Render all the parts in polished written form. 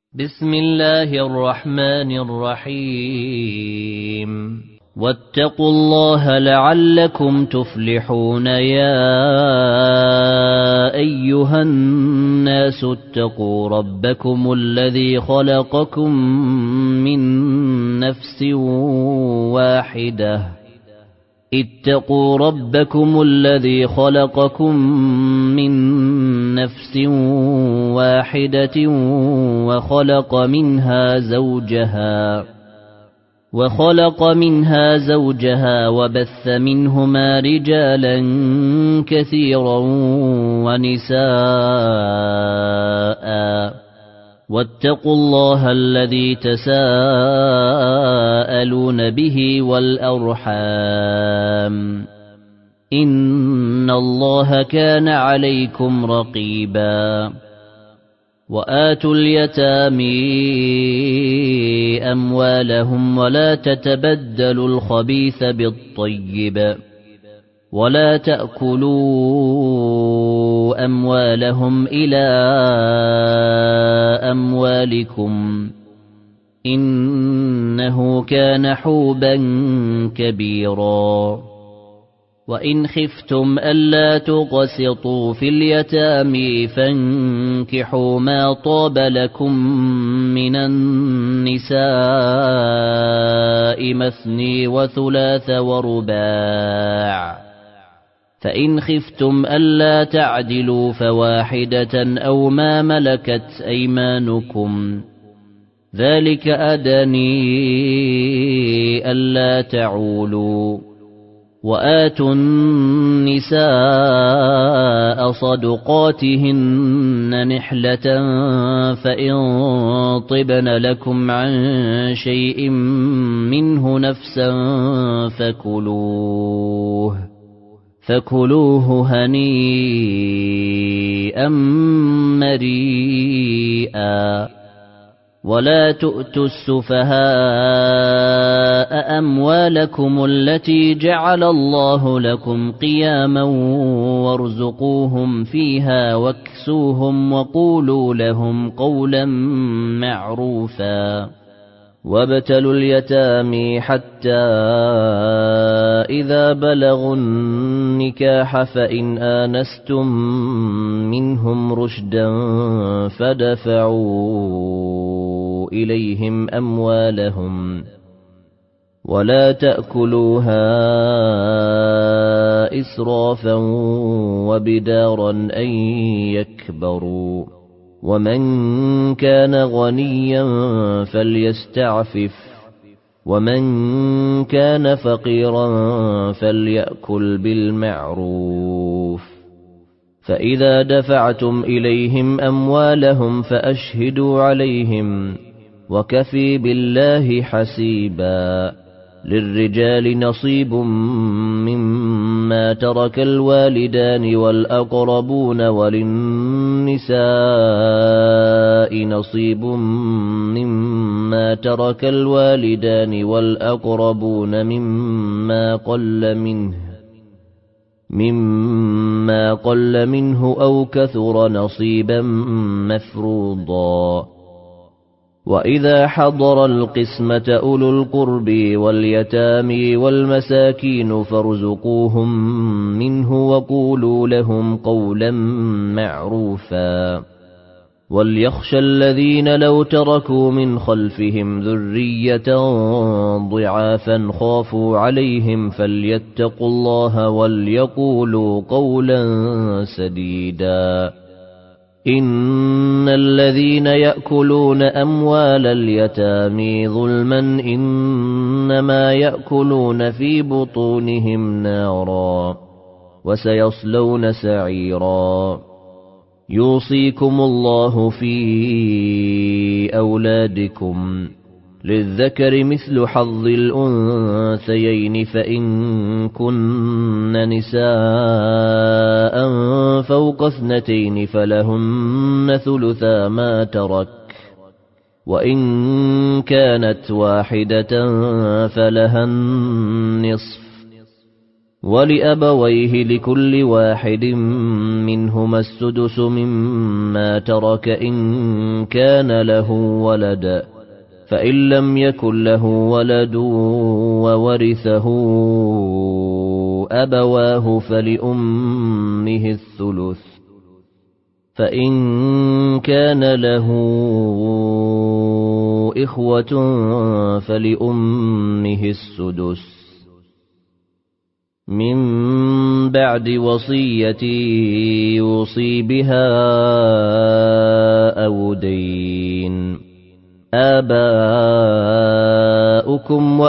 بسم الله الرحمن الرحيم واتقوا الله لعلكم تفلحون يا أيها الناس اتقوا ربكم الذي خلقكم من نفس واحدة اتقوا ربكم الذي خلقكم من نفس واحدة وخلق منها زوجها وبث منهما رجالا كثيرا ونساء واتقوا الله الذي تساءلون به والأرحام إن الله كان عليكم رقيبا وآتوا اليتامى أموالهم ولا تتبدلوا الخبيث بالطيب ولا تأكلوا أموالهم إلى أموالكم إنه كان حوبا كبيرا وإن خفتم ألا تقسطوا في اليتامى فانكحوا ما طاب لكم من النساء مثني وثلاث ورباع فإن خفتم ألا تعدلوا فواحدة أو ما ملكت أيمانكم ذلك أدني ألا تعولوا وآتوا النساء صدقاتهن نحلة فإن طبن لكم عن شيء منه نفسا فكلوه هنيئا مريئا ولا تؤتوا السفهاء أموالكم التي جعل الله لكم قياما وارزقوهم فيها واكسوهم وقولوا لهم قولا معروفا وابتلوا اليتامى حتى إذا بلغوا النكاح فإن آنستم منهم رشدا فدفعوا إليهم أموالهم ولا تأكلوها إسرافا وبدارا أن يكبروا ومن كان غنيا فليستعفف ومن كان فقيرا فليأكل بالمعروف فإذا دفعتم إليهم أموالهم فأشهدوا عليهم وكفي بالله حسيبا للرجال نصيب مما ترك الوالدان والأقربون وللنساء نصيب مما ترك الوالدان والأقربون مما قل منه أو كثر نصيبا مفروضا وإذا حضر القسمة أولو القرب واليتامى والمساكين فارزقوهم منه وقولوا لهم قولا معروفا وليخشى الذين لو تركوا من خلفهم ذرية ضعافا خافوا عليهم فليتقوا الله وليقولوا قولا سديدا إن الذين يأكلون أموال اليتامى ظلما إنما يأكلون في بطونهم نارا وسيصلون سعيرا يوصيكم الله في أولادكم للذكر مثل حظ الأنثيين فإن كن نساء فوق 2 فلهن ثلثا ما ترك وإن كانت واحدة فلها النصف ولأبويه لكل واحد منهما السدس مما ترك إن كان له ولد، فإن لم يكن له ولد وورثه أبواه فلأمه الثلث، فإن كان له إخوة فلأمه السدس من بعد وصية يوصي بها أو دين. آباؤكم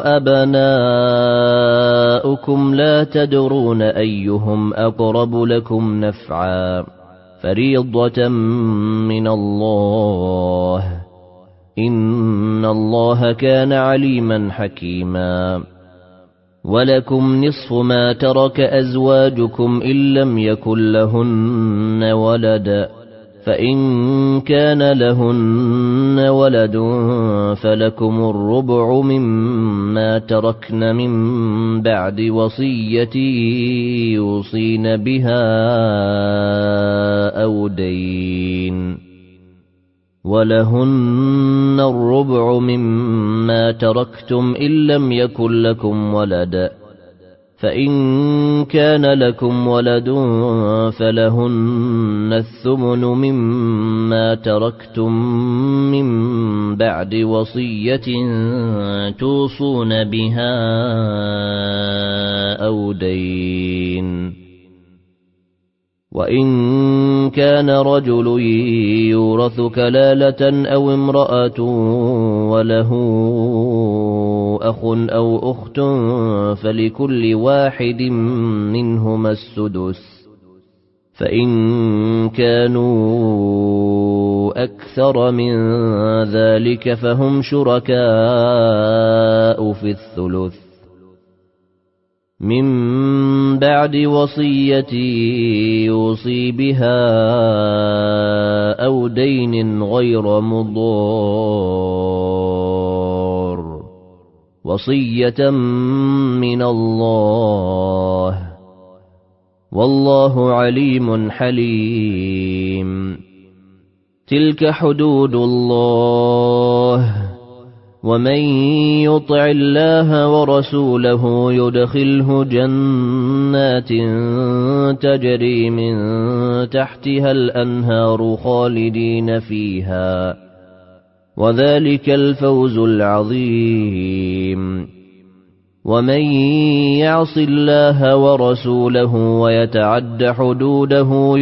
وأبناؤكم لا تدرون أيهم أقرب لكم نفعا، فريضة من الله، إن الله كان عليما حكيما. ولكم نصف ما ترك أزواجكم إن لم يكن لهن ولد، فإن كان لهن ولد فلكم الربع مما تركن من بعد وصية يوصين بها أو دين، ولهن الربع مما تركتم إن لم يكن لكم ولد، فإن كان لكم ولد فلهن الثمن مما تركتم من بعد وصية توصون بها أو دين. وإن كان رجل يورث كلالة أو امرأة وله أخ أو أخت فلكل واحد منهما السدس، فإن كانوا أكثر من ذلك فهم شركاء في الثلث من بعد وصية يوصي بها أو دين غير مضار، وصية من الله، والله عليم حليم. تلك حدود الله، ومن يطع الله ورسوله يدخله جنات تجري من تحتها الأنهار خالدين فيها، وذلك الفوز العظيم. ومن يعص الله ورسوله ويتعد حدوده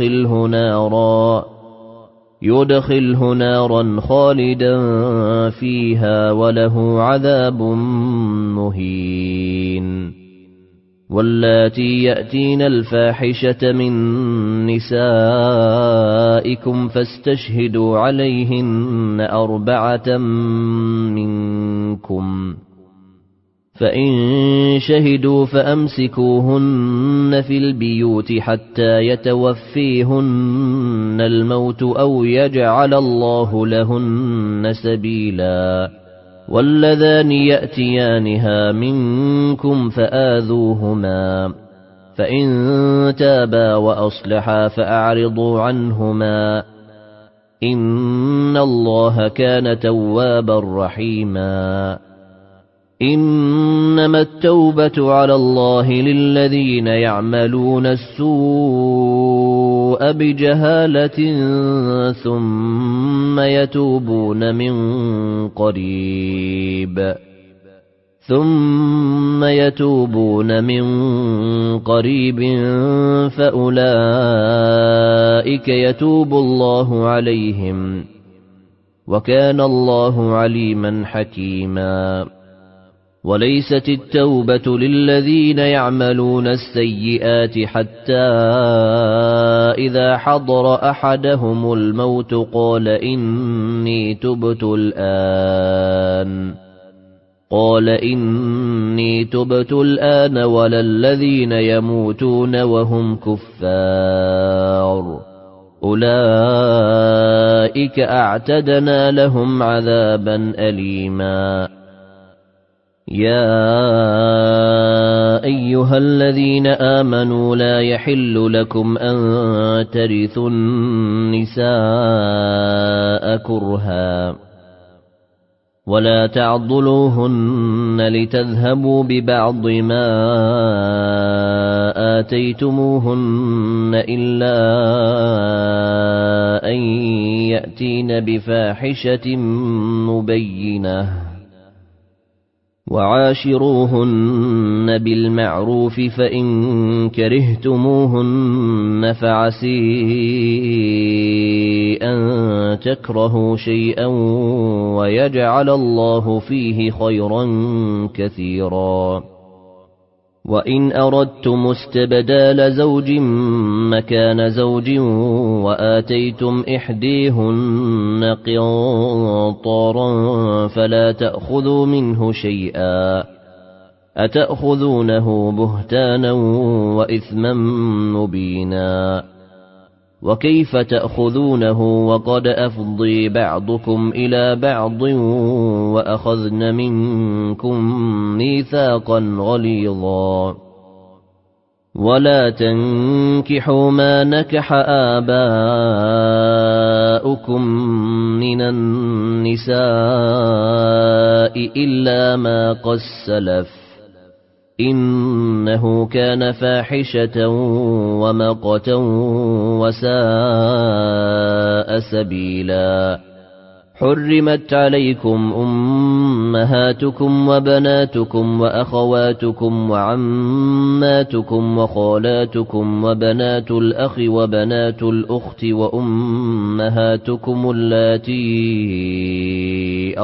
يدخله نارا خالدا فيها وله عذاب مهين. واللاتي يأتين الفاحشة من نسائكم فاستشهدوا عليهن 4 منكم، فإن شهدوا فأمسكوهن في البيوت حتى يتوفيهن الموت أو يجعل الله لهن سبيلا. واللذان يأتيانها منكم فآذوهما، فإن تابا وأصلحا فأعرضوا عنهما، إن الله كان توابا رحيما. إنما التوبة على الله للذين يعملون السوء بجهالة ثم يتوبون من قريب فأولئك يتوب الله عليهم، وكان الله عليما حكيما. وليست التوبة للذين يعملون السيئات حتى إذا حضر أحدهم الموت قال إني تبت الآن ولا الذين يموتون وهم كفار، أولئك أعتدنا لهم عذابا أليما. يا أيها الذين آمنوا لا يحل لكم أن ترثوا النساء كرها ولا تعضلوهن لتذهبوا ببعض ما آتيتموهن إلا أن يأتين بفاحشة مبينة وعاشروهن بالمعروف فإن كرهتموهن فعسي أن تكرهوا شيئا ويجعل الله فيه خيرا كثيرا وإن أردتم استبدال زوج مكان زوج وآتيتم إحديهن قنطارا فلا تأخذوا منه شيئا أتأخذونه بهتانا وإثما مبينا وكيف تأخذونه وقد أفضي بعضكم إلى بعض وأخذن منكم ميثاقا غليظا ولا تنكحوا ما نكح آباؤكم من النساء إلا ما قد سلف إنه كان فاحشة ومقتا وساء سبيلا حرمت عليكم أمهاتكم وبناتكم وأخواتكم وعماتكم وخالاتكم وبنات الأخ وبنات الأخت وأمهاتكم اللاتي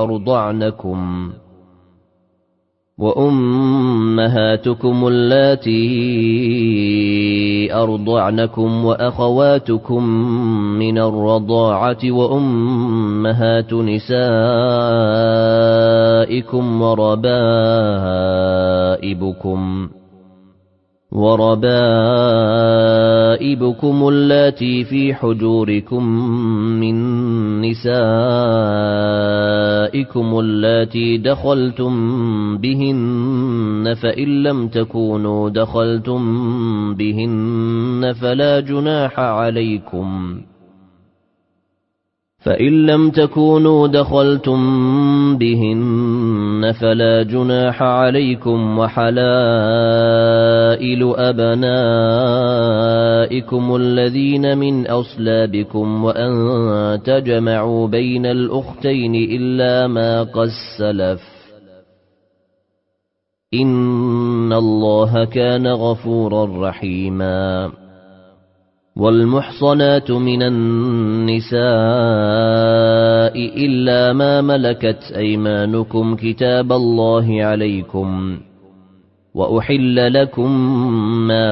أرضعنكم وأخواتكم من الرضاعة وأمهات نسائكم وربائبكم اللاتي في حجوركم من نسائكم اللاتي دخلتم بهن فإن لم تكونوا دخلتم بهن فلا جناح عليكم وحلائل أبنائكم الذين من أصلابكم وأن تجمعوا بين الأختين إلا ما قد سلف إن الله كان غفورا رحيما والمحصنات من النساء إلا ما ملكت أيمانكم كتاب الله عليكم وأحل لكم ما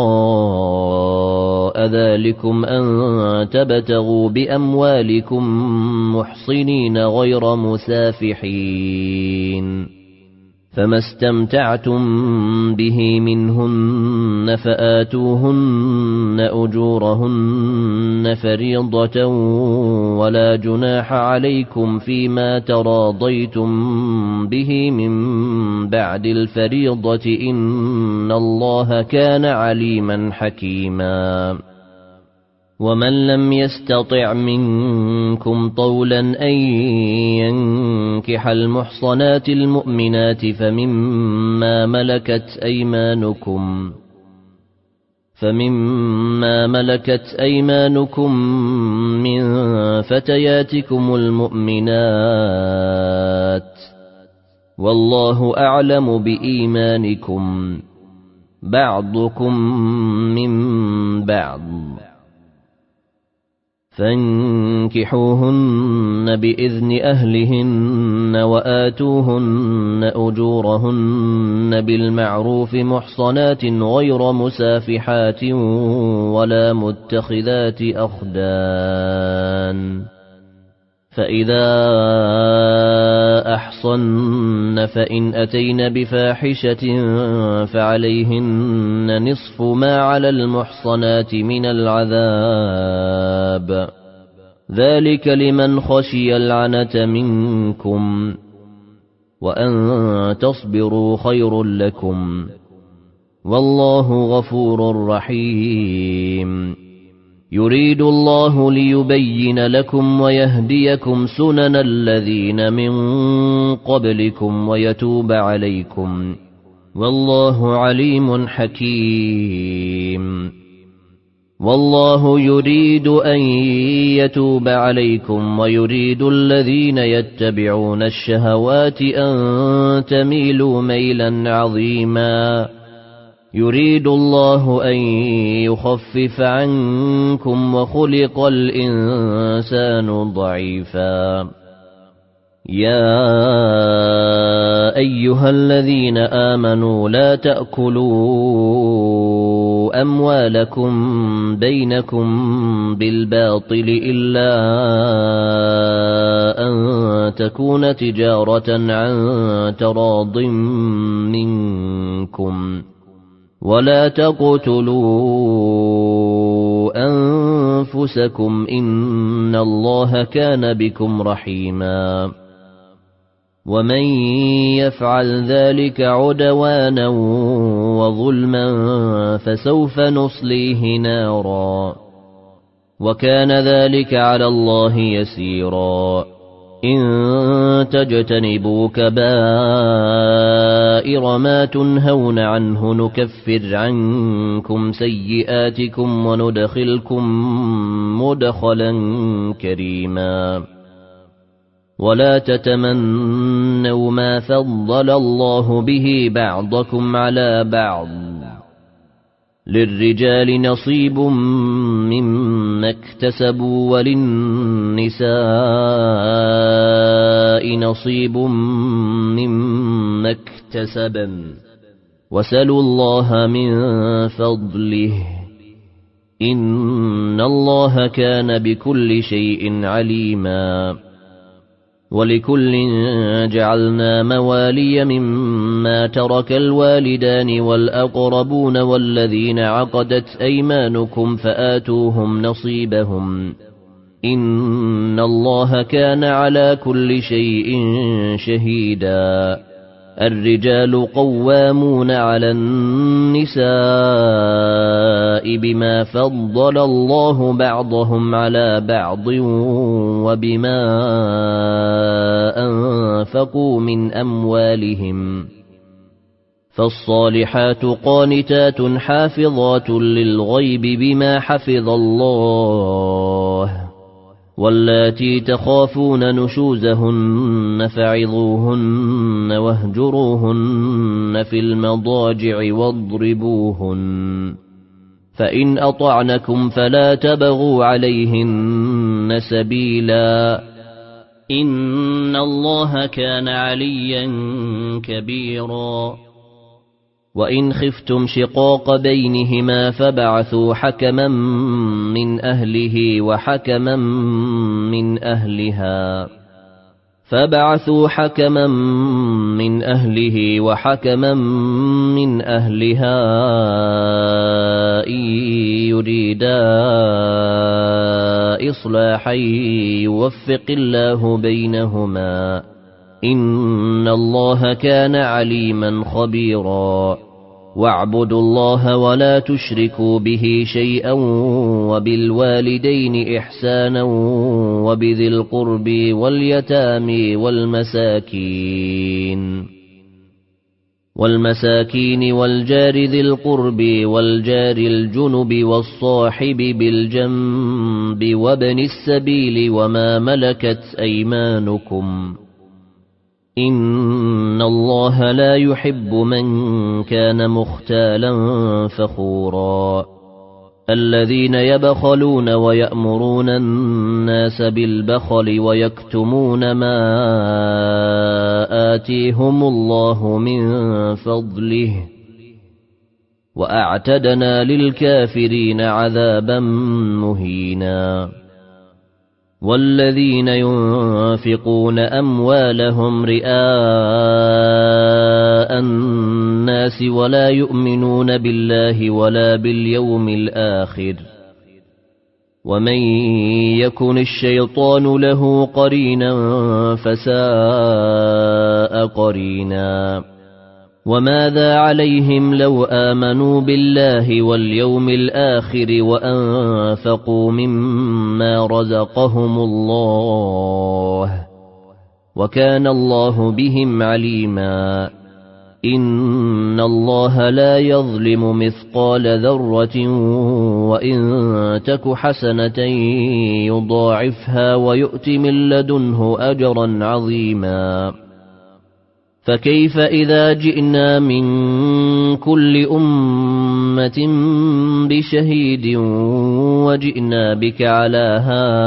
وراء ذلكم أن تبتغوا بأموالكم محصنين غير مسافحين فما استمتعتم به منهن فآتوهن أجورهن فريضة ولا جناح عليكم فيما تراضيتم به من بعد الفريضة إن الله كان عليما حكيما ومن لم يستطع منكم طولا أن ينكح المحصنات المؤمنات فمما ملكت أيمانكم من فتياتكم المؤمنات والله أعلم بإيمانكم بعضكم من بعض فانكحوهن بإذن أهلهن وآتوهن أجورهن بالمعروف محصنات غير مسافحات ولا متخذات أخدان فإذا أحصن فإن أتين بفاحشة فعليهن نصف ما على المحصنات من العذاب ذلك لمن خشي العنة منكم وأن تصبروا خير لكم والله غفور رحيم يريد الله ليبين لكم ويهديكم سنن الذين من قبلكم ويتوب عليكم والله عليم حكيم والله يريد أن يتوب عليكم ويريد الذين يتبعون الشهوات أن تميلوا ميلا عظيما يريد الله أن يخفف عنكم وخلق الإنسان ضعيفا يا أيها الذين آمنوا لا تأكلوا أموالكم بينكم بالباطل إلا أن تكون تجارة عن تراض منكم ولا تقتلوا أنفسكم إن الله كان بكم رحيما ومن يفعل ذلك عدوانا وظلما فسوف نصليه نارا وكان ذلك على الله يسيرا إن تجتنبوا كبائر ما تنهون عنه نكفر عنكم سيئاتكم وندخلكم مدخلا كريما ولا تتمنوا ما فضل الله به بعضكم على بعض للرجال نصيب مما اكتسبوا وللنساء نصيب مما اكتسبن وسلوا الله من فضله إن الله كان بكل شيء عليما ولكل جعلنا موالي مما ترك الوالدان والأقربون والذين عقدت أيمانكم فآتوهم نصيبهم إن الله كان على كل شيء شهيدا الرجال قوامون على النساء بما فضل الله بعضهم على بعض وبما أنفقوا من أموالهم فالصالحات قانتات حافظات للغيب بما حفظ الله واللاتي تخافون نشوزهن فعظوهن واهجروهن في المضاجع واضربوهن فإن أطعنكم فلا تبغوا عليهن سبيلا إن الله كان عليا كبيرا وإن خفتم شقاق بينهما فبعثوا حكما من أهله وحكما من أهلها إن يريدا إصلاحا يوفق الله بينهما إن الله كان عليما خبيرا واعبدوا الله ولا تشركوا به شيئا وبالوالدين إحسانا وبذي القرب واليتامى والمساكين والجار ذي القرب والجار الجنب والصاحب بالجنب وابن السبيل وما ملكت أيمانكم إن الله لا يحب من كان مختالا فخورا الذين يبخلون ويأمرون الناس بالبخل ويكتمون ما آتيهم الله من فضله وأعتدنا للكافرين عذابا مهينا والذين ينفقون أموالهم رئاء الناس ولا يؤمنون بالله ولا باليوم الآخر ومن يكن الشيطان له قرينا فساء قرينا وماذا عليهم لو آمنوا بالله واليوم الآخر وأنفقوا مما رزقهم الله وكان الله بهم عليما إن الله لا يظلم مثقال ذرة وإن تك حسنة يضاعفها ويؤت من لدنه أجرا عظيما فكيف إذا جئنا من كل أمة بشهيد وجئنا بك على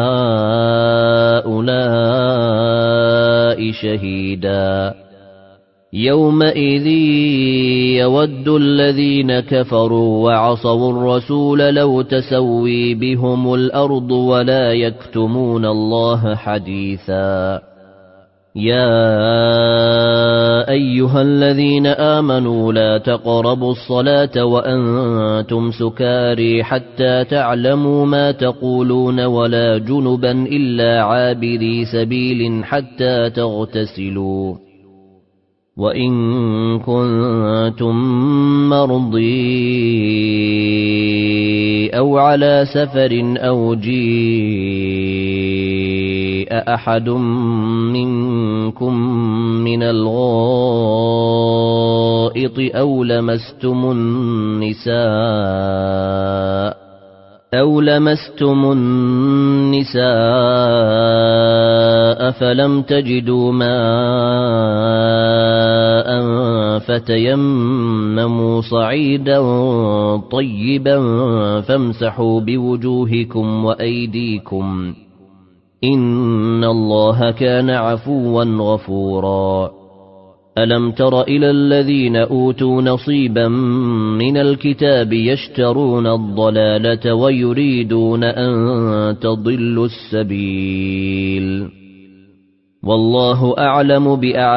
هؤلاء شهيدا يومئذ يود الذين كفروا وعصوا الرسول لو تسوي بهم الأرض ولا يكتمون الله حديثا يا أيها الذين آمنوا لا تقربوا الصلاة وأنتم سكاري حتى تعلموا ما تقولون ولا جنبا إلا عابري سبيل حتى تغتسلوا وإن كنتم مرضي أو على سفر أو جيء أحد منكم من الغائط أو لمستم النساء فلم تجدوا ماء فتيمموا صعيدا طيبا فامسحوا بوجوهكم وأيديكم إن الله كان عفوا غفورا ألم تر إلى الذين أوتوا نصيبا من الكتاب يشترون الضلالة ويريدون أن تضلوا السبيل والله أعلم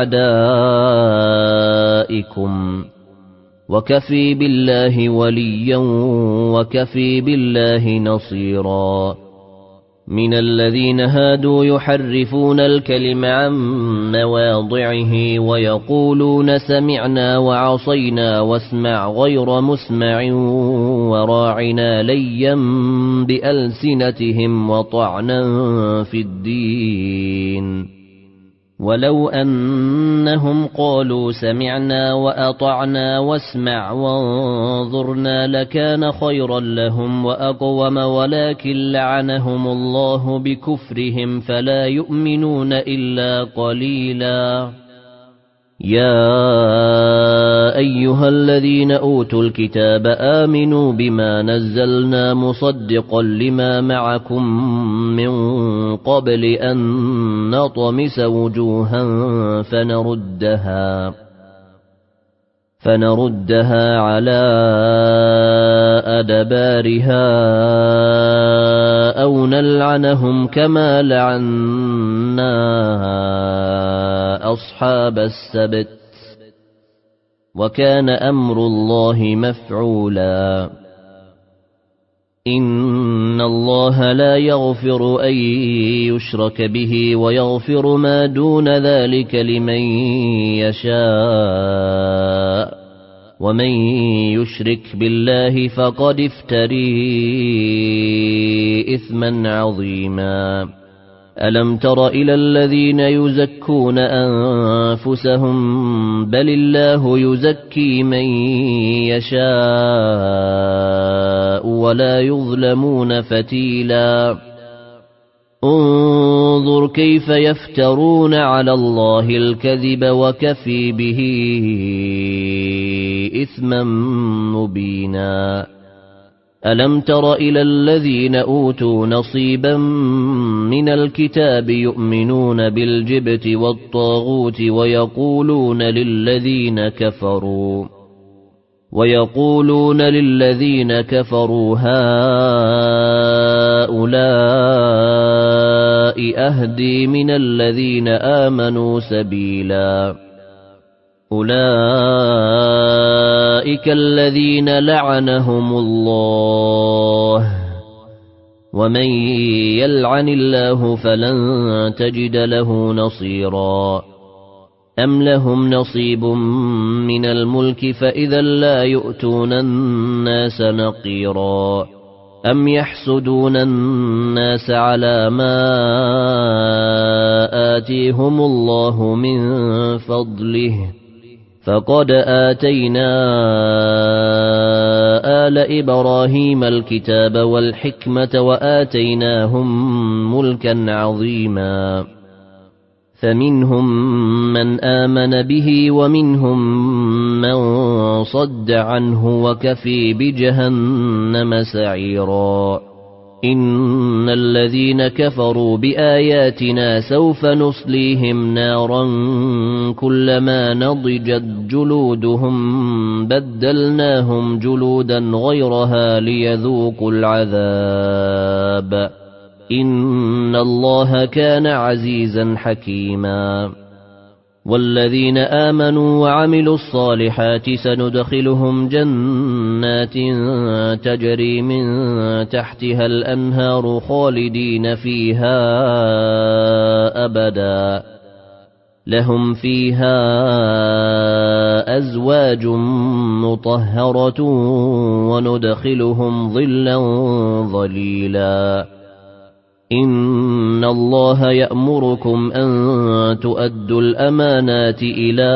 بأعدائكم وكفي بالله وليا وكفي بالله نصيرا من الذين هادوا يحرفون الكلم عن مواضعه ويقولون سمعنا وعصينا واسمع غير مسمع وراعنا ليا بألسنتهم وطعنا في الدين ولو أنهم قالوا سمعنا وأطعنا واسمع وانظرنا لكان خيرا لهم وأقوم ولكن لعنهم الله بكفرهم فلا يؤمنون إلا قليلا يا أيها الذين أوتوا الكتاب آمنوا بما نزلنا مصدقا لما معكم من قبل أن نطمس وجوها فنردها على أدبارها أو نلعنهم كما لعنا أصحاب السبت وكان أمر الله مفعولا إن الله لا يغفر أن يشرك به ويغفر ما دون ذلك لمن يشاء ومن يشرك بالله فقد افتري إثما عظيما ألم تر إلى الذين يزكون أنفسهم بل الله يزكي من يشاء ولا يظلمون فتيلا انظر كيف يفترون على الله الكذب وكفي به إثما مبينا ألم تر إلى الذين أوتوا نصيبا من الكتاب يؤمنون بالجبت والطاغوت ويقولون للذين كفروا هؤلاء أهدي من الذين آمنوا سبيلا أولئك الذين لعنهم الله ومن يلعن الله فلن تجد له نصيرا أم لهم نصيب من الملك فإذا لا يؤتون الناس نقيرا أم يحسدون الناس على ما آتيهم الله من فضله فقد آتينا آل إبراهيم الكتاب والحكمة وآتيناهم ملكا عظيما فمنهم من آمن به ومنهم من صد عنه وكفي بجهنم سعيرا إن الذين كفروا بآياتنا سوف نصليهم نارا كلما نضجت جلودهم بدلناهم جلودا غيرها ليذوقوا العذاب إن الله كان عزيزا حكيما والذين آمنوا وعملوا الصالحات سندخلهم جنات تجري من تحتها الأنهار خالدين فيها أبدا لهم فيها أزواج مطهرة وندخلهم ظلا ظليلا إن الله يأمركم أن تؤدوا الأمانات إلى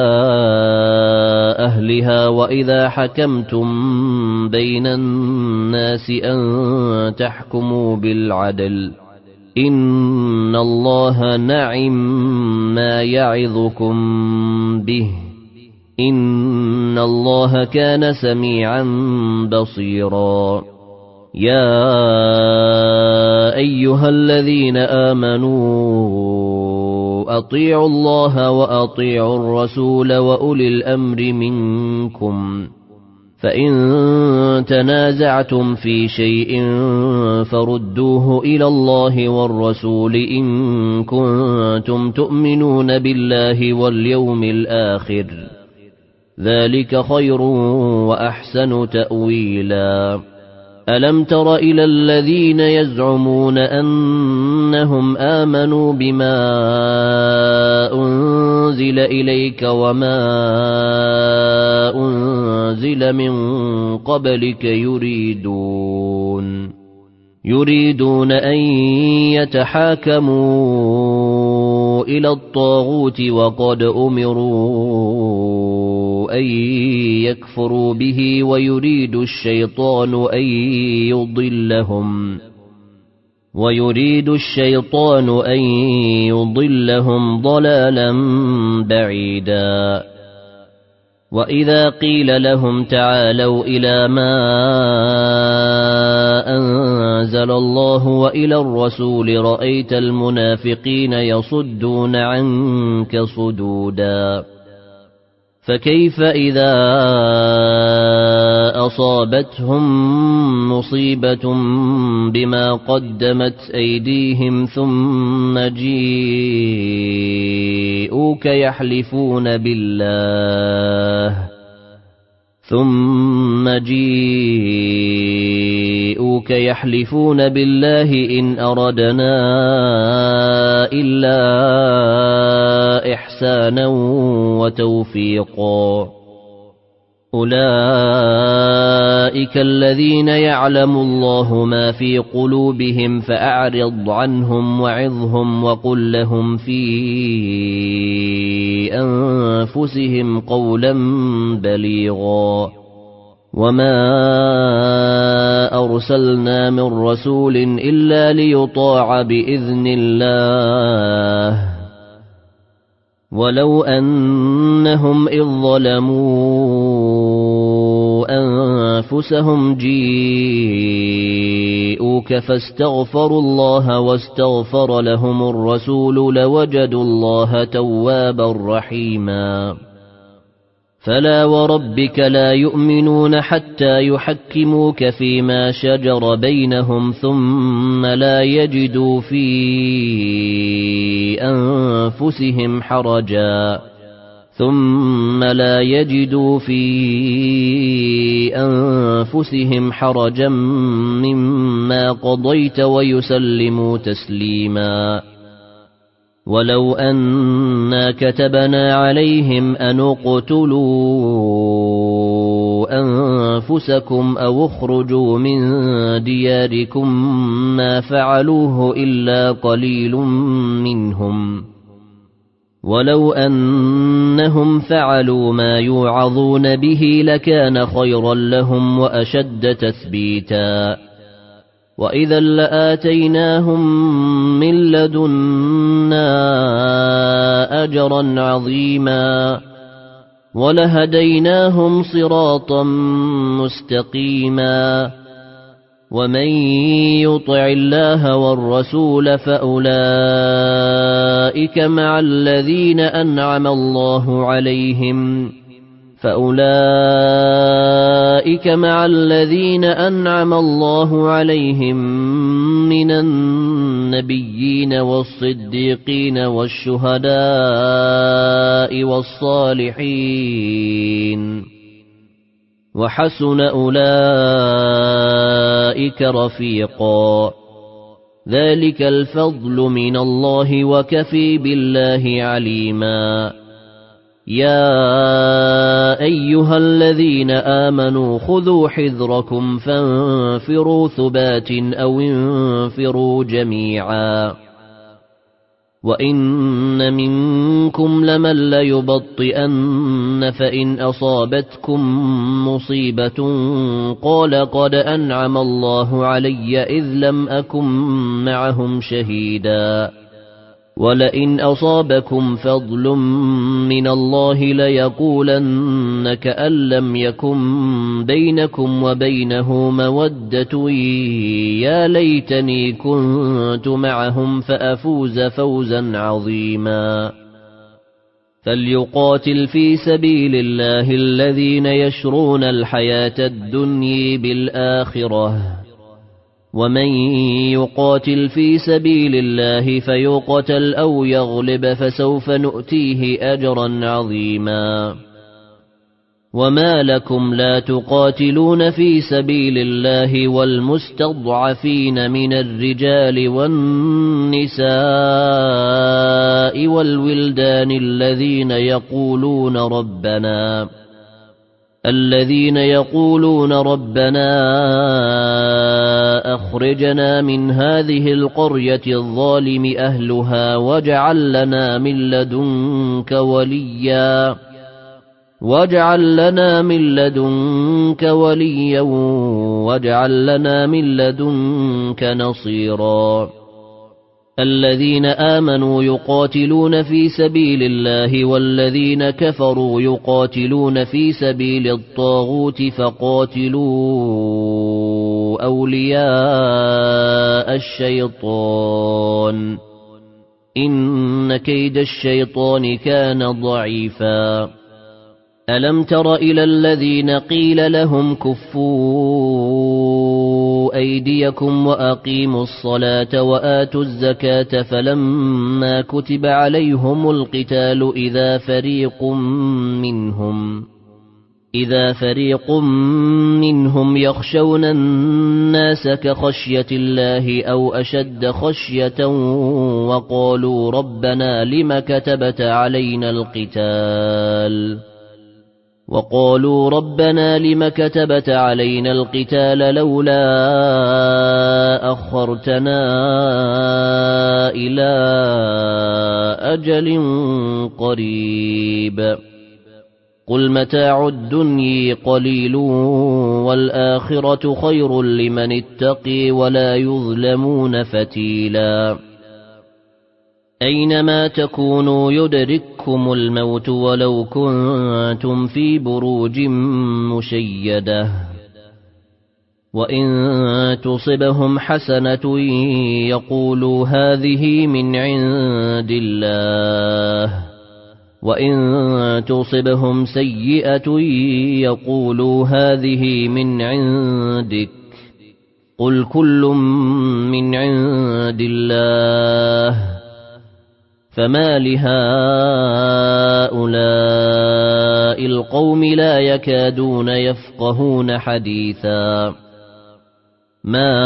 أهلها وإذا حكمتم بين الناس أن تحكموا بالعدل إن الله نعم ما يعظكم به إن الله كان سميعا بصيرا يا أيها الذين آمنوا أطيعوا الله وأطيعوا الرسول وأولي الأمر منكم فإن تنازعتم في شيء فردوه إلى الله والرسول إن كنتم تؤمنون بالله واليوم الآخر ذلك خير وأحسن تأويلا ألم تر إلى الذين يزعمون أنهم آمنوا بما أنزل إليك وما أنزل من قبلك يريدون أن يتحاكموا إلى الطاغوت وقد أمروا أن يكفروا به ويريد الشيطان أن يضلهم ضلالا بعيدا وإذا قيل لهم تعالوا إلى ما أنزل الله وإلى الرسول رأيت المنافقين يصدون عنك صدودا فكيف إذا أصابتهم مصيبة بما قدمت أيديهم ثم جيءوك يحلفون بالله إن أردنا إلا إحسانا وتوفيقا أولئك الذين يعلم الله ما في قلوبهم فأعرض عنهم وعظهم وقل لهم في أنفسهم قولا بليغا وما أرسلنا من رسول إلا ليطاع بإذن الله ولو أنهم إذ ظلموا أنفسهم جيءوك فاستغفروا الله واستغفر لهم الرسول لوجدوا الله توابا رحيما فلا وربك لا يؤمنون حتى يحكموك فيما شجر بينهم ثم لا يجدوا في أنفسهم حرجا مما ما قضيت ويسلموا تسليما ولو أنا كتبنا عليهم أن اقتلوا أنفسكم أو اخرجوا من دياركم ما فعلوه إلا قليل منهم ولو أنهم فعلوا ما يوعظون به لكان خيرا لهم وأشد تثبيتا وإذا لآتيناهم من لدنا أجرا عظيما ولهديناهم صراطا مستقيما ومن يطع الله والرسول فأولئك مع الذين أنعم الله عليهم من النبيين والصديقين والشهداء والصالحين وحسن أولئك رفيقا ذلك الفضل من الله وكفى بالله عليما يا أيها الذين آمنوا خذوا حذركم فانفروا ثبات أو انفروا جميعا وإن منكم لمن ليبطئن فإن أصابتكم مصيبة قال قد أنعم الله علي إذ لم أكن معهم شهيدا ولئن أصابكم فضل من الله ليقولن كأن لم يكن بينكم وبينه مودة يا ليتني كنت معهم فأفوز فوزا عظيما فليقاتل في سبيل الله الذين يشرون الحياة الدنيا بالآخرة ومن يقاتل في سبيل الله فيقتل أو يغلب فسوف نؤتيه أجرا عظيما وما لكم لا تقاتلون في سبيل الله والمستضعفين من الرجال والنساء والولدان الذين يقولون ربنا أخرجنا من هذه القرية الظالم أهلها واجعل لنا من لدنك وليا واجعل لنا من لدنك نصيرا الذين آمنوا يقاتلون في سبيل الله والذين كفروا يقاتلون في سبيل الطاغوت فقاتلوا أولياء الشيطان إن كيد الشيطان كان ضعيفا ألم تر إلى الذين قيل لهم كفوا أيديكم وأقيموا الصلاة وآتوا الزكاة فلما كتب عليهم القتال إذا فريق منهم يخشون الناس كخشية الله أو أشد خشية وقالوا ربنا لم كتبت علينا القتال لولا أخرتنا إلى أجل قريب قل متاع الدنيا قليل والآخرة خير لمن اتقي ولا يظلمون فتيلا أينما تكونوا يدرككم الموت ولو كنتم في بروج مشيدة وإن تصبهم حسنة يقولوا هذه من عند الله وإن تصبهم سيئة يقولوا هذه من عندك قل كل من عند الله فما لهؤلاء القوم لا يكادون يفقهون حديثا ما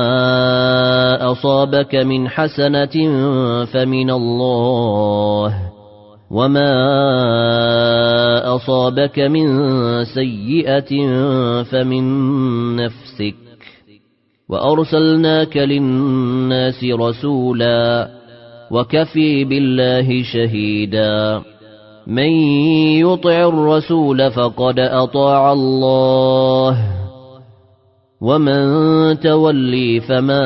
أصابك من حسنة فمن الله، وما أصابك من سيئة فمن نفسك، وأرسلناك للناس رسولا وكفى بالله شهيدا. من يطع الرسول فقد أطاع الله، ومن تولي فما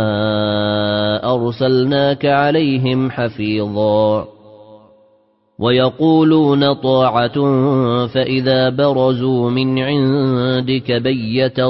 أرسلناك عليهم حفيظا. ويقولون طاعة فإذا برزوا من عندك بيت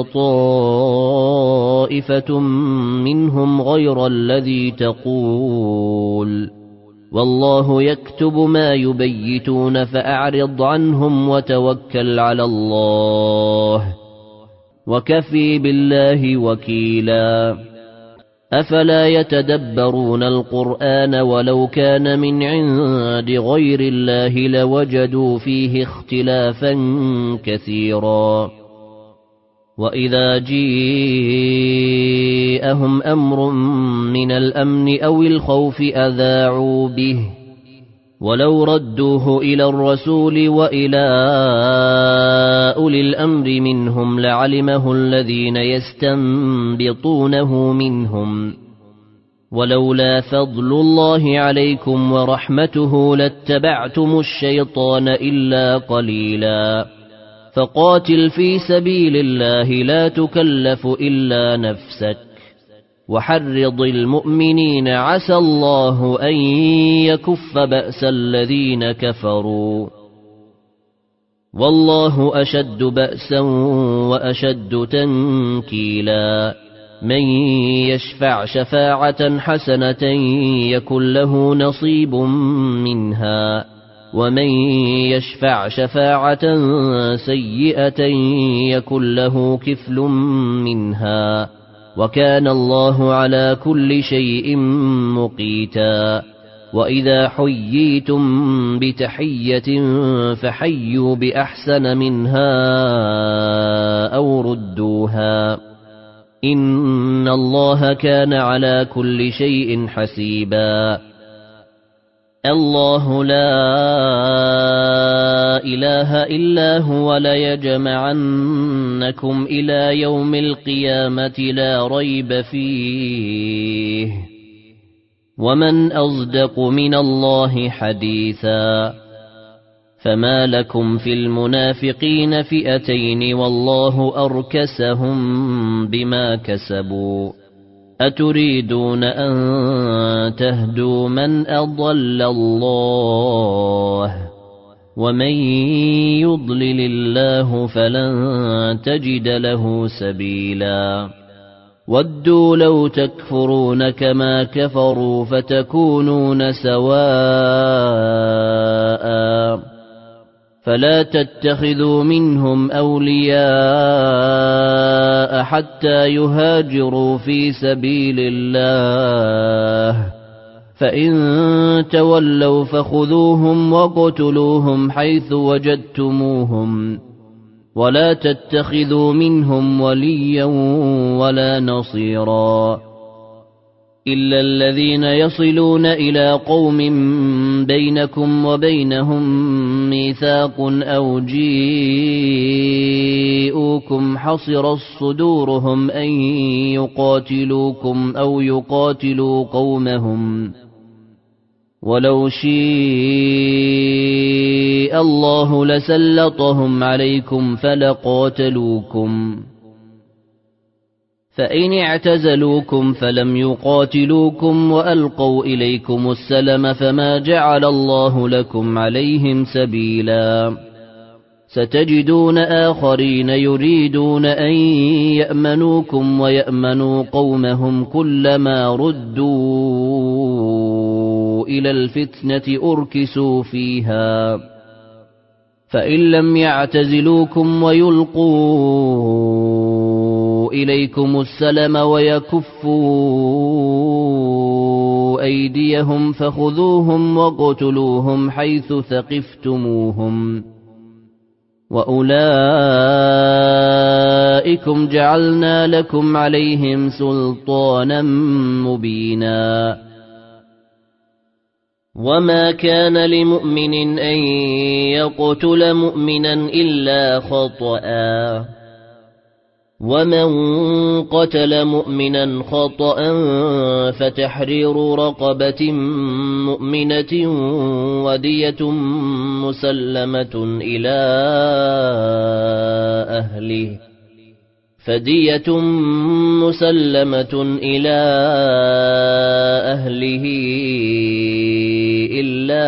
طائفة منهم غير الذي تقول، والله يكتب ما يبيتون فأعرض عنهم وتوكل على الله، وكفى بالله وكيلا. أفلا يتدبرون القرآن ولو كان من عند غير الله لوجدوا فيه اختلافا كثيرا. وإذا جاءهم أمر من الأمن أو الخوف أذاعوا به، ولو ردوه إلى الرسول وإلى أولي الأمر منهم لعلمه الذين يستنبطونه منهم، ولولا فضل الله عليكم ورحمته لاتبعتم الشيطان إلا قليلا. فقاتل في سبيل الله لا تكلف إلا نفسك، وحرض المؤمنين عسى الله أن يكف بأس الذين كفروا، والله أشد بأسا وأشد تنكيلا. من يشفع شفاعة حسنة يكن له نصيب منها، ومن يشفع شفاعة سيئة يكن له كفل منها، وكان الله على كل شيء مقيتا. وإذا حييتم بتحية فحيوا بأحسن منها أو ردوها، إن الله كان على كل شيء حسيبا. الله لا إله إلا هو ليجمعنكم إلى يوم القيامة لا ريب فيه، ومن أصدق من الله حديثا. فما لكم في المنافقين فئتين والله أركسهم بما كسبوا، أتريدون أن تهدوا من أضل الله، ومن يضلل الله فلن تجد له سبيلا. ودوا لو تكفرون كما كفروا فتكونون سواء، فلا تتخذوا منهم أولياء حتى يهاجروا في سبيل الله، فإن تولوا فخذوهم وقتلوهم حيث وجدتموهم، ولا تتخذوا منهم وليا ولا نصيرا، إلا الذين يصلون إلى قوم بينكم وبينهم ميثاق أو جيءوكم حصرت صدورهم أن يقاتلوكم أو يقاتلوا قومهم، ولو شاء الله لسلطهم عليكم فلقاتلوكم، فإن اعتزلوكم فلم يقاتلوكم وألقوا إليكم السلم فما جعل الله لكم عليهم سبيلا. ستجدون آخرين يريدون أن يأمنوكم ويأمنوا قومهم كلما ردوا إلى الفتنة أركسوا فيها، فإن لم يعتزلوكم ويلقوا إليكم السلم ويكفوا أيديهم فخذوهم وقتلوهم حيث ثقفتموهم، وأولئك أولئكم جعلنا لكم عليهم سلطانا مبينا وما كان لمؤمن أن يقتل مؤمنا إلا خطأ ومن قتل مؤمنا خطأ فتحرير رقبة مؤمنة ودية مسلمة إلى أهله إلا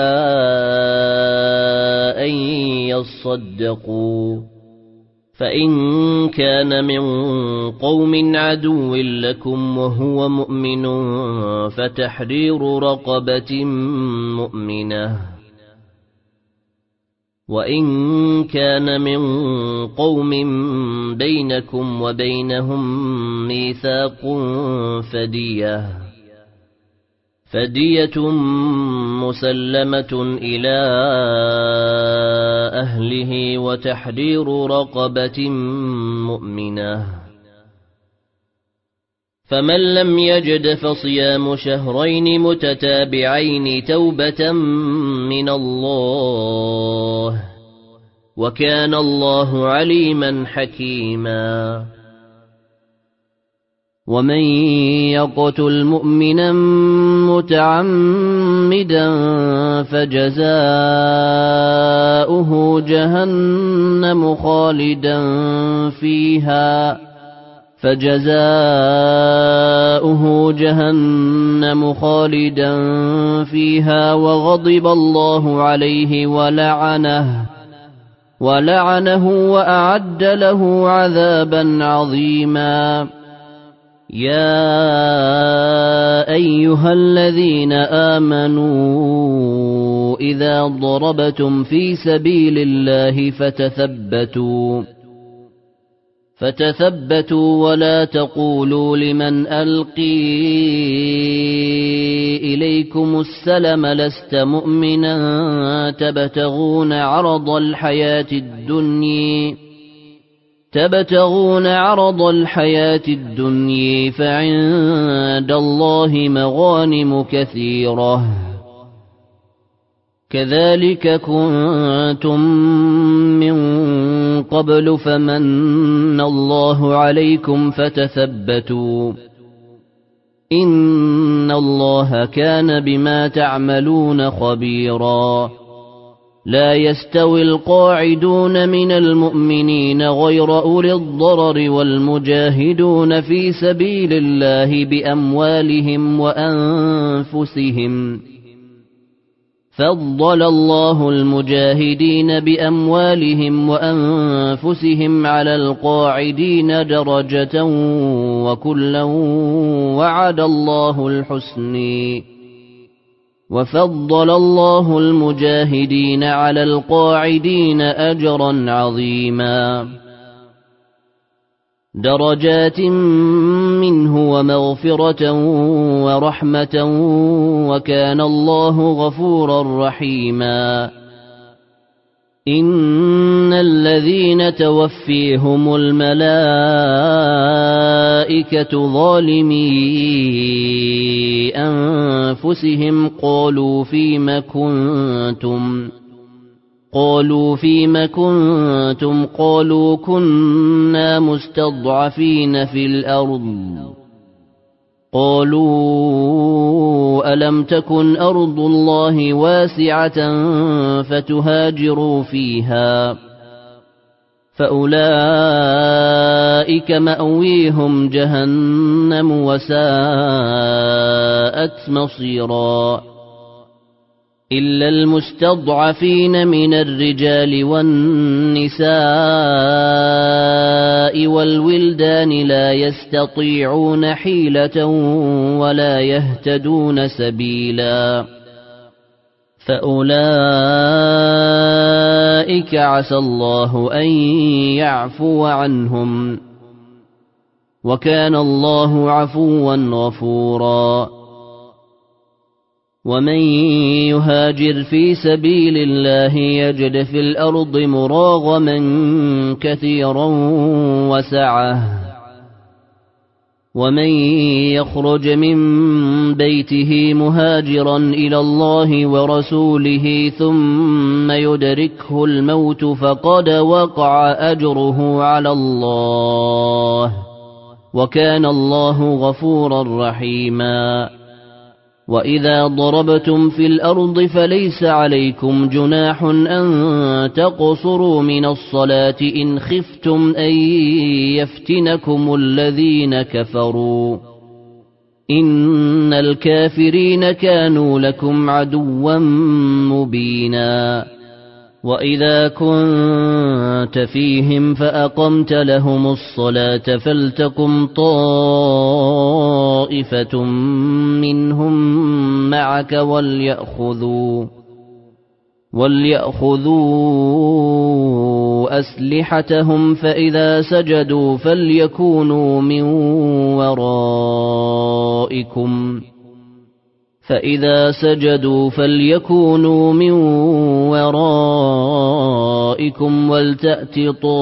أن يصدقوا فإن كان من قوم عدو لكم وهو مؤمن فتحرير رقبة مؤمنة وإن كان من قوم بينكم وبينهم ميثاق فدية مسلمة إلى أهله وتحرير رقبة مؤمنة فمن لم يجد فصيام شهرين متتابعين توبة من الله وكان الله عليما حكيما ومن يقتل مؤمنا متعمدا فجزاؤه جهنم خالدا فيها وغضب الله عليه ولعنه وأعد له عذابا عظيما يا أيها الذين آمنوا إذا ضربتم في سبيل الله فتثبتوا ولا تقولوا لمن ألقي إليكم السلم لست مؤمنا تبتغون عرض الحياة الدنيا فعند الله مغانم كثيرة كذلك كنتم من قبل فمن الله عليكم فتثبتوا إن الله كان بما تعملون خبيرا لا يستوي القاعدون من المؤمنين غير أولي الضرر والمجاهدون في سبيل الله بأموالهم وأنفسهم فضل الله المجاهدين بأموالهم وأنفسهم على القاعدين درجة وكلا وعد الله الحسنى وفضل الله المجاهدين على القاعدين أجرا عظيما درجات منه ومغفرة ورحمة وكان الله غفورا رحيما إن الذين توفيهم الملائكة ظالمي أنفسهم قالوا فيم كنتم قالوا كنا مستضعفين في الأرض قالوا ألم تكن أرض الله واسعة فتهاجروا فيها فأولئك مأويهم جهنم وساءت مصيرا إلا المستضعفين من الرجال والنساء والولدان لا يستطيعون حيلة ولا يهتدون سبيلا فأولئك عسى الله أن يعفو عنهم وكان الله عفوا غفورا ومن يهاجر في سبيل الله يجد في الأرض مراغما كثيرا وسعة ومن يخرج من بيته مهاجرا إلى الله ورسوله ثم يدركه الموت فقد وقع أجره على الله وكان الله غفورا رحيما وإذا ضربتم في الأرض فليس عليكم جناح أن تقصروا من الصلاة إن خفتم أن يفتنكم الذين كفروا إن الكافرين كانوا لكم عدوا مبينا وإذا كنت فيهم فأقمت لهم الصلاة فلتقم طائفة منهم معك وليأخذوا أسلحتهم فإذا سجدوا فليكونوا من ورائكم ولتأت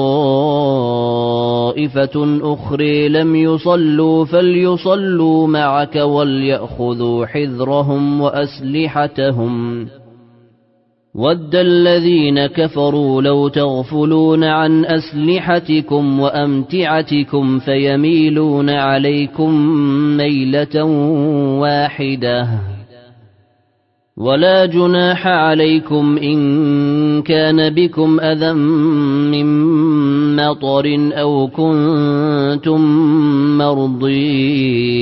طائفة أخرى لم يصلوا فليصلوا معك وليأخذوا حذرهم وأسلحتهم ود الذين كفروا لو تغفلون عن أسلحتكم وأمتعتكم فيميلون عليكم ميلة واحدة ولا جناح عليكم إن كان بكم أذى من مطر أو كنتم مرضي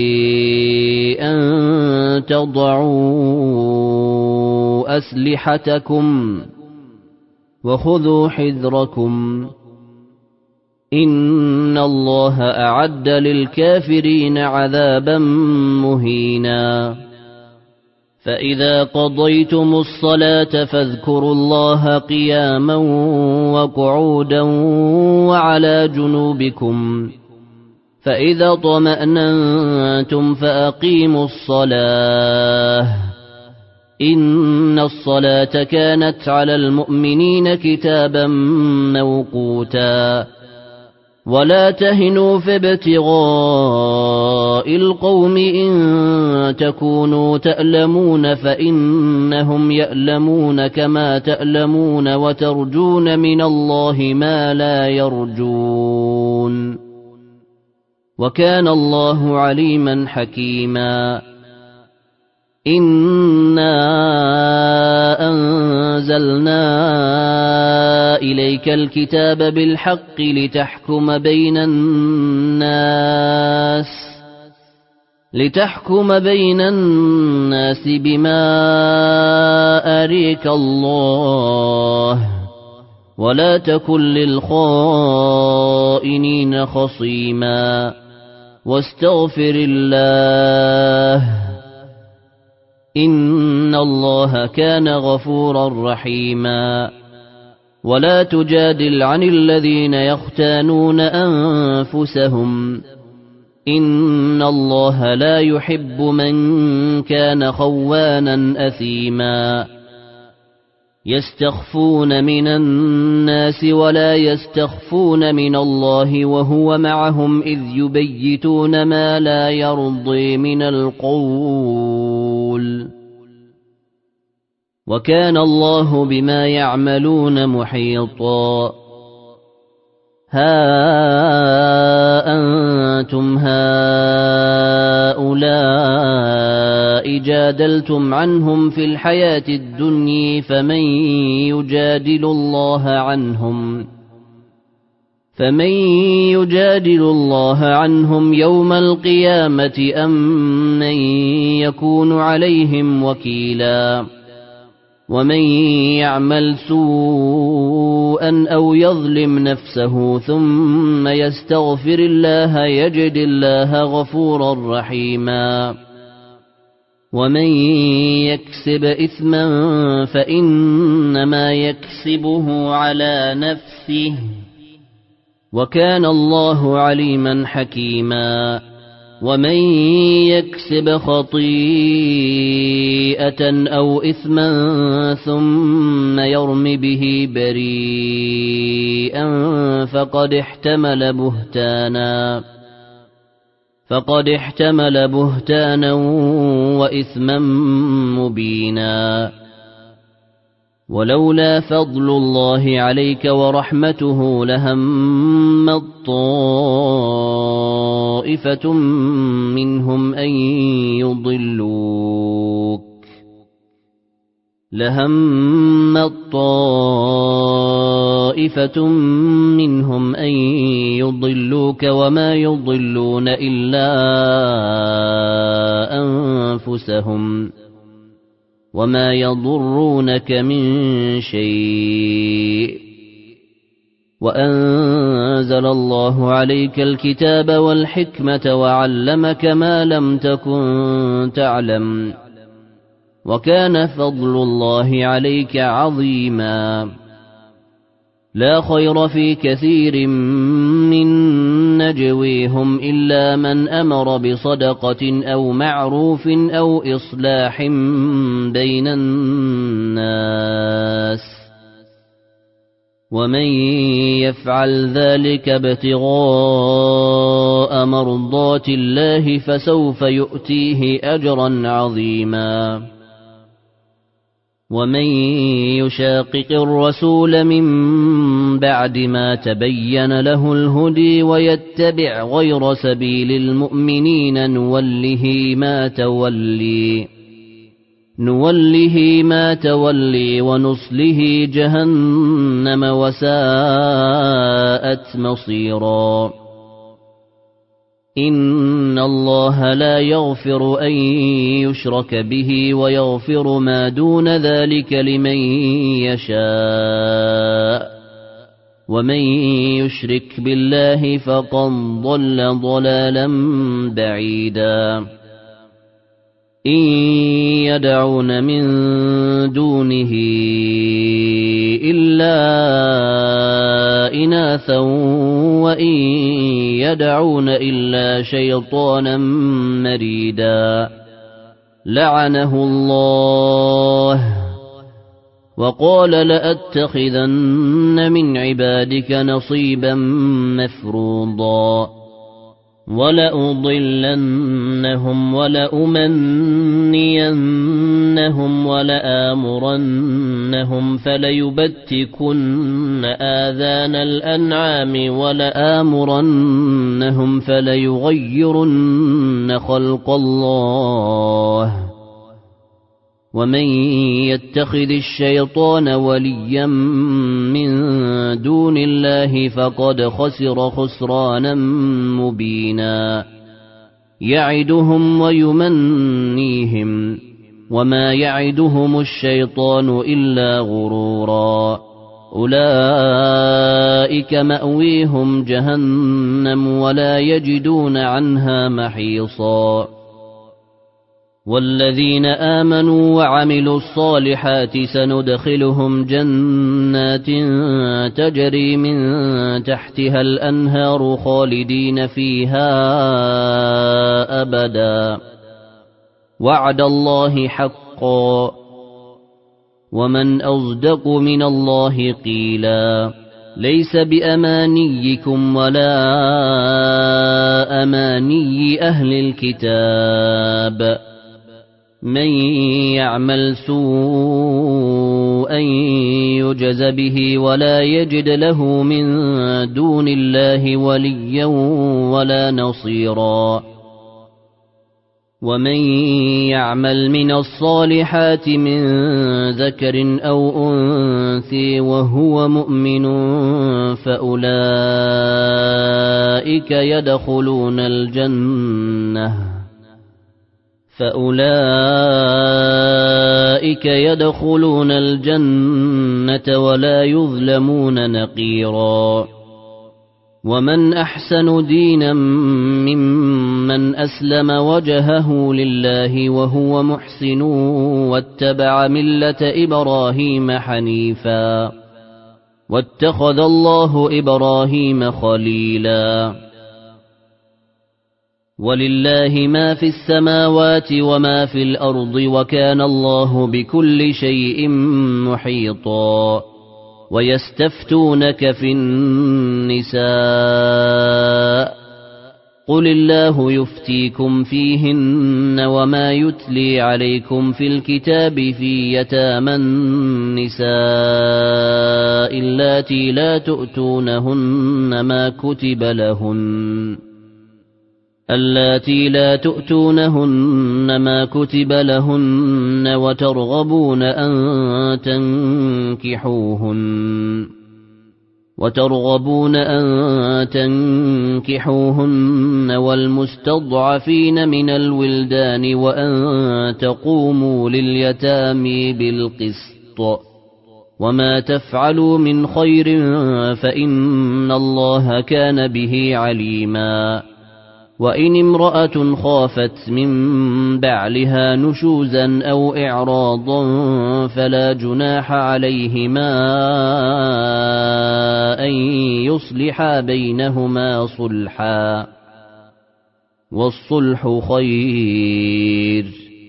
أن تضعوا أسلحتكم وخذوا حذركم إن الله أعد للكافرين عذابا مهينا فإذا قضيتم الصلاة فاذكروا الله قياما وقعودا وعلى جنوبكم فإذا طمأننتم فأقيموا الصلاة إن الصلاة كانت على المؤمنين كتابا موقوتا ولا تهنوا في ابتغاء القوم إن تكونوا تألمون فإنهم يألمون كما تألمون وترجون من الله ما لا يرجون وكان الله عليما حكيما إنا أنزلنا إليك الكتاب بالحق لتحكم بين الناس بما أريك الله ولا تكن للخائنين خصيما واستغفر الله إن الله كان غفورا رحيما ولا تجادل عن الذين يختانون أنفسهم إن الله لا يحب من كان خوانا أثيما يستخفون من الناس ولا يستخفون من الله وهو معهم إذ يبيتون ما لا يرضي من القول وكان الله بما يعملون محيطا ها أنتم هؤلاء جادلتم عنهم في الحياة الدنيا فمن يجادل الله عنهم يوم القيامة أم من يكون عليهم وكيلا ومن يعمل سوءا أو يظلم نفسه ثم يستغفر الله يجد الله غفورا رحيما ومن يكسب إثما فإنما يكسبه على نفسه وكان الله عليما حكيما ومن يكسب خطيئة أو إثما ثم يرم به بريئا فقد احتمل بهتانا وإثما مبينا. ولولا فضل الله عليك ورحمته لهمت طائفة منهم أن يضلوك وما يضلون إلا أنفسهم وما يضرونك من شيء. وأنزل الله عليك الكتاب والحكمة وعلمك ما لم تكن تعلم وكان فضل الله عليك عظيما. لا خير في كثير من نجويهم إلا من أمر بصدقة أو معروف أو إصلاح بين الناس ومن يفعل ذلك ابتغاء مرضات الله فسوف يؤتيه أجرا عظيما. ومن يشاقق الرسول من بعد ما تبين له الهدي ويتبع غير سبيل المؤمنين نوله ما تولي ونصله جهنم وساءت مصيرا. إن الله لا يغفر أن يشرك به ويغفر ما دون ذلك لمن يشاء ومن يشرك بالله فقد ضل ضلالا بعيدا. إن يدعون من دونه إلا إناثا وإن يدعون إلا شيطانا مريدا. لعنه الله وقال لأتخذن من عبادك نصيبا مفروضا ولأضلنهم ولأمنينهم ولآمرنهم فليبتكن آذان الأنعام ولآمرنهم فليغيرن خلق الله. ومن يتخذ الشيطان وليا من دون الله فقد خسر خسرانا مبينا. يعدهم ويمنيهم وما يعدهم الشيطان إلا غرورا. أولئك مأويهم جهنم ولا يجدون عنها محيصا. والذين آمنوا وعملوا الصالحات سندخلهم جنات تجري من تحتها الأنهار خالدين فيها أبدا وعد الله حقا ومن أصدق من الله قيلا. ليس بأمانيكم ولا أماني أهل الكتاب. من يعمل سوءا يجز به ولا يجد له من دون الله وليا ولا نصيرا. ومن يعمل من الصالحات من ذكر أو أنثى وهو مؤمن فأولئك يدخلون الجنة ولا يظلمون نقيرا. ومن أحسن دينا ممن أسلم وجهه لله وهو محسن واتبع ملة إبراهيم حنيفا واتخذ الله إبراهيم خليلا. ولله ما في السماوات وما في الأرض وكان الله بكل شيء محيطا ويستفتونك في النساء قل الله يفتيكم فيهن وما يتلي عليكم في الكتاب في يتامى النساء اللاتي لا تؤتونهن ما كتب لهن وترغبون أن تنكحوهن والمستضعفين من الولدان وأن تقوموا لليتامى بالقسط وما تفعلوا من خير فإن الله كان به عليما وإن امرأة خافت من بعلها نشوزا أو إعراضا فلا جناح عليهما أن يصلحا بينهما صلحا والصلح خير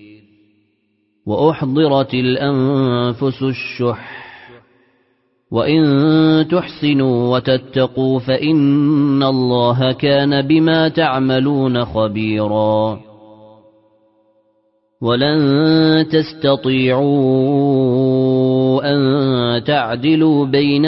وأحضرت الأنفس الشح وإن تحسنوا وتتقوا فإن الله كان بما تعملون خبيرا ولن تستطيعوا أن تعدلوا بين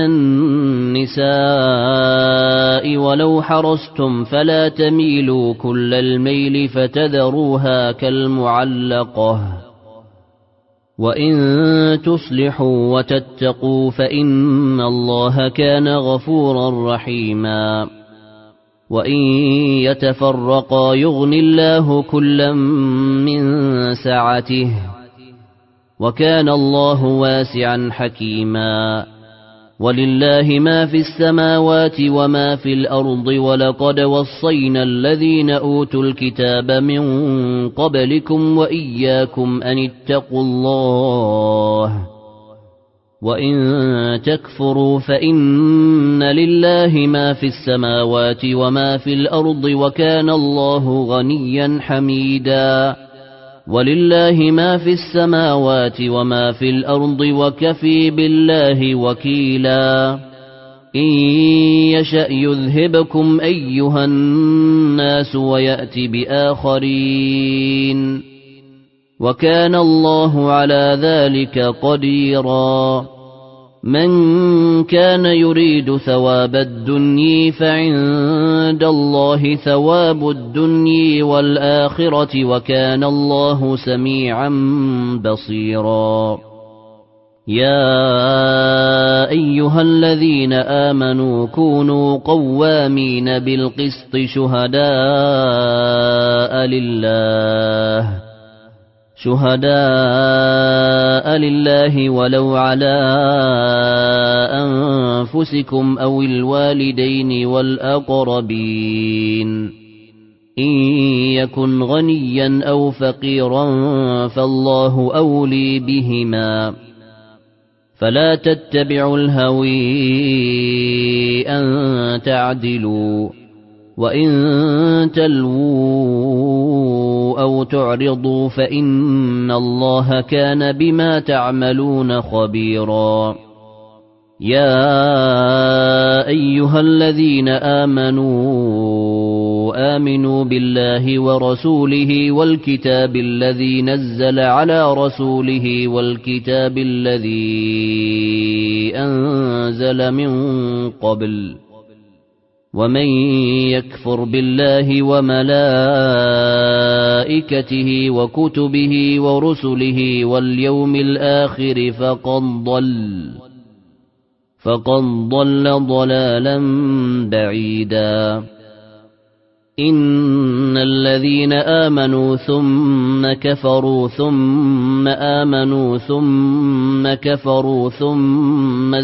النساء ولو حرصتم فلا تميلوا كل الميل فتذروها كالمعلقة وإن تصلحوا وتتقوا فإن الله كان غفورا رحيما وإن يتفرقا يغن الله كلا من سعته وكان الله واسعا حكيما ولله ما في السماوات وما في الأرض ولقد وصينا الذين أوتوا الكتاب من قبلكم وإياكم أن اتقوا الله وإن تكفروا فإن لله ما في السماوات وما في الأرض وكان الله غنيا حميدا ولله ما في السماوات وما في الأرض وكفى بالله وكيلا إن يشأ يذهبكم أيها الناس ويأت بآخرين وكان الله على ذلك قديرا من كان يريد ثواب الدنيا فعند الله ثواب الدنيا والآخرة وكان الله سميعا بصيرا يا أيها الذين آمنوا كونوا قوامين بالقسط شهداء لله ولو على أنفسكم أو الوالدين والأقربين إن يكن غنيا أو فقيرا فالله أولي بهما فلا تتبعوا الهوي أن تعدلوا وإن تلووا أو تعرضوا فإن الله كان بما تعملون خبيرا يا أيها الذين آمنوا بالله ورسوله والكتاب الذي نزل على رسوله والكتاب الذي أنزل من قبل ومن يكفر بالله وملائكته وكتبه ورسله واليوم الآخر فقد ضل ضلالا بعيدا إن الذين آمنوا ثم كفروا ثم آمنوا ثم كفروا ثم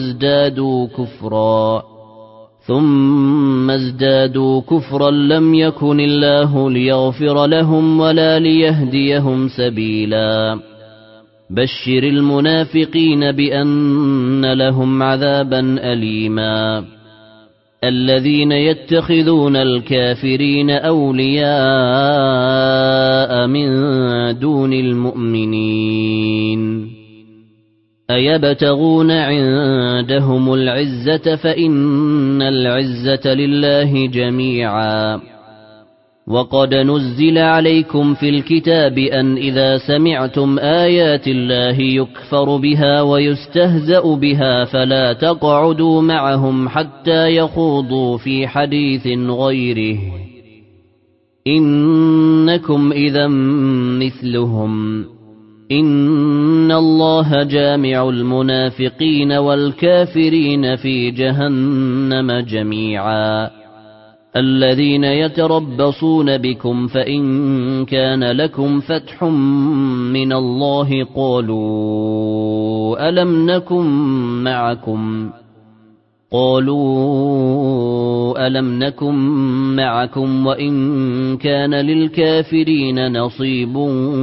ازدادوا كفرا لم يكن الله ليغفر لهم ولا ليهديهم سبيلا بشر المنافقين بأن لهم عذابا أليما الذين يتخذون الكافرين أولياء من دون المؤمنين أيبتغون عندهم العزة فإن العزة لله جميعا وقد نزل عليكم في الكتاب أن إذا سمعتم آيات الله يكفر بها ويستهزأ بها فلا تقعدوا معهم حتى يخوضوا في حديث غيره إنكم إذا مثلهم إن الله جامع المنافقين والكافرين في جهنم جميعا الذين يتربصون بكم فإن كان لكم فتح من الله قالوا ألم نكن معكم وإن كان للكافرين نصيب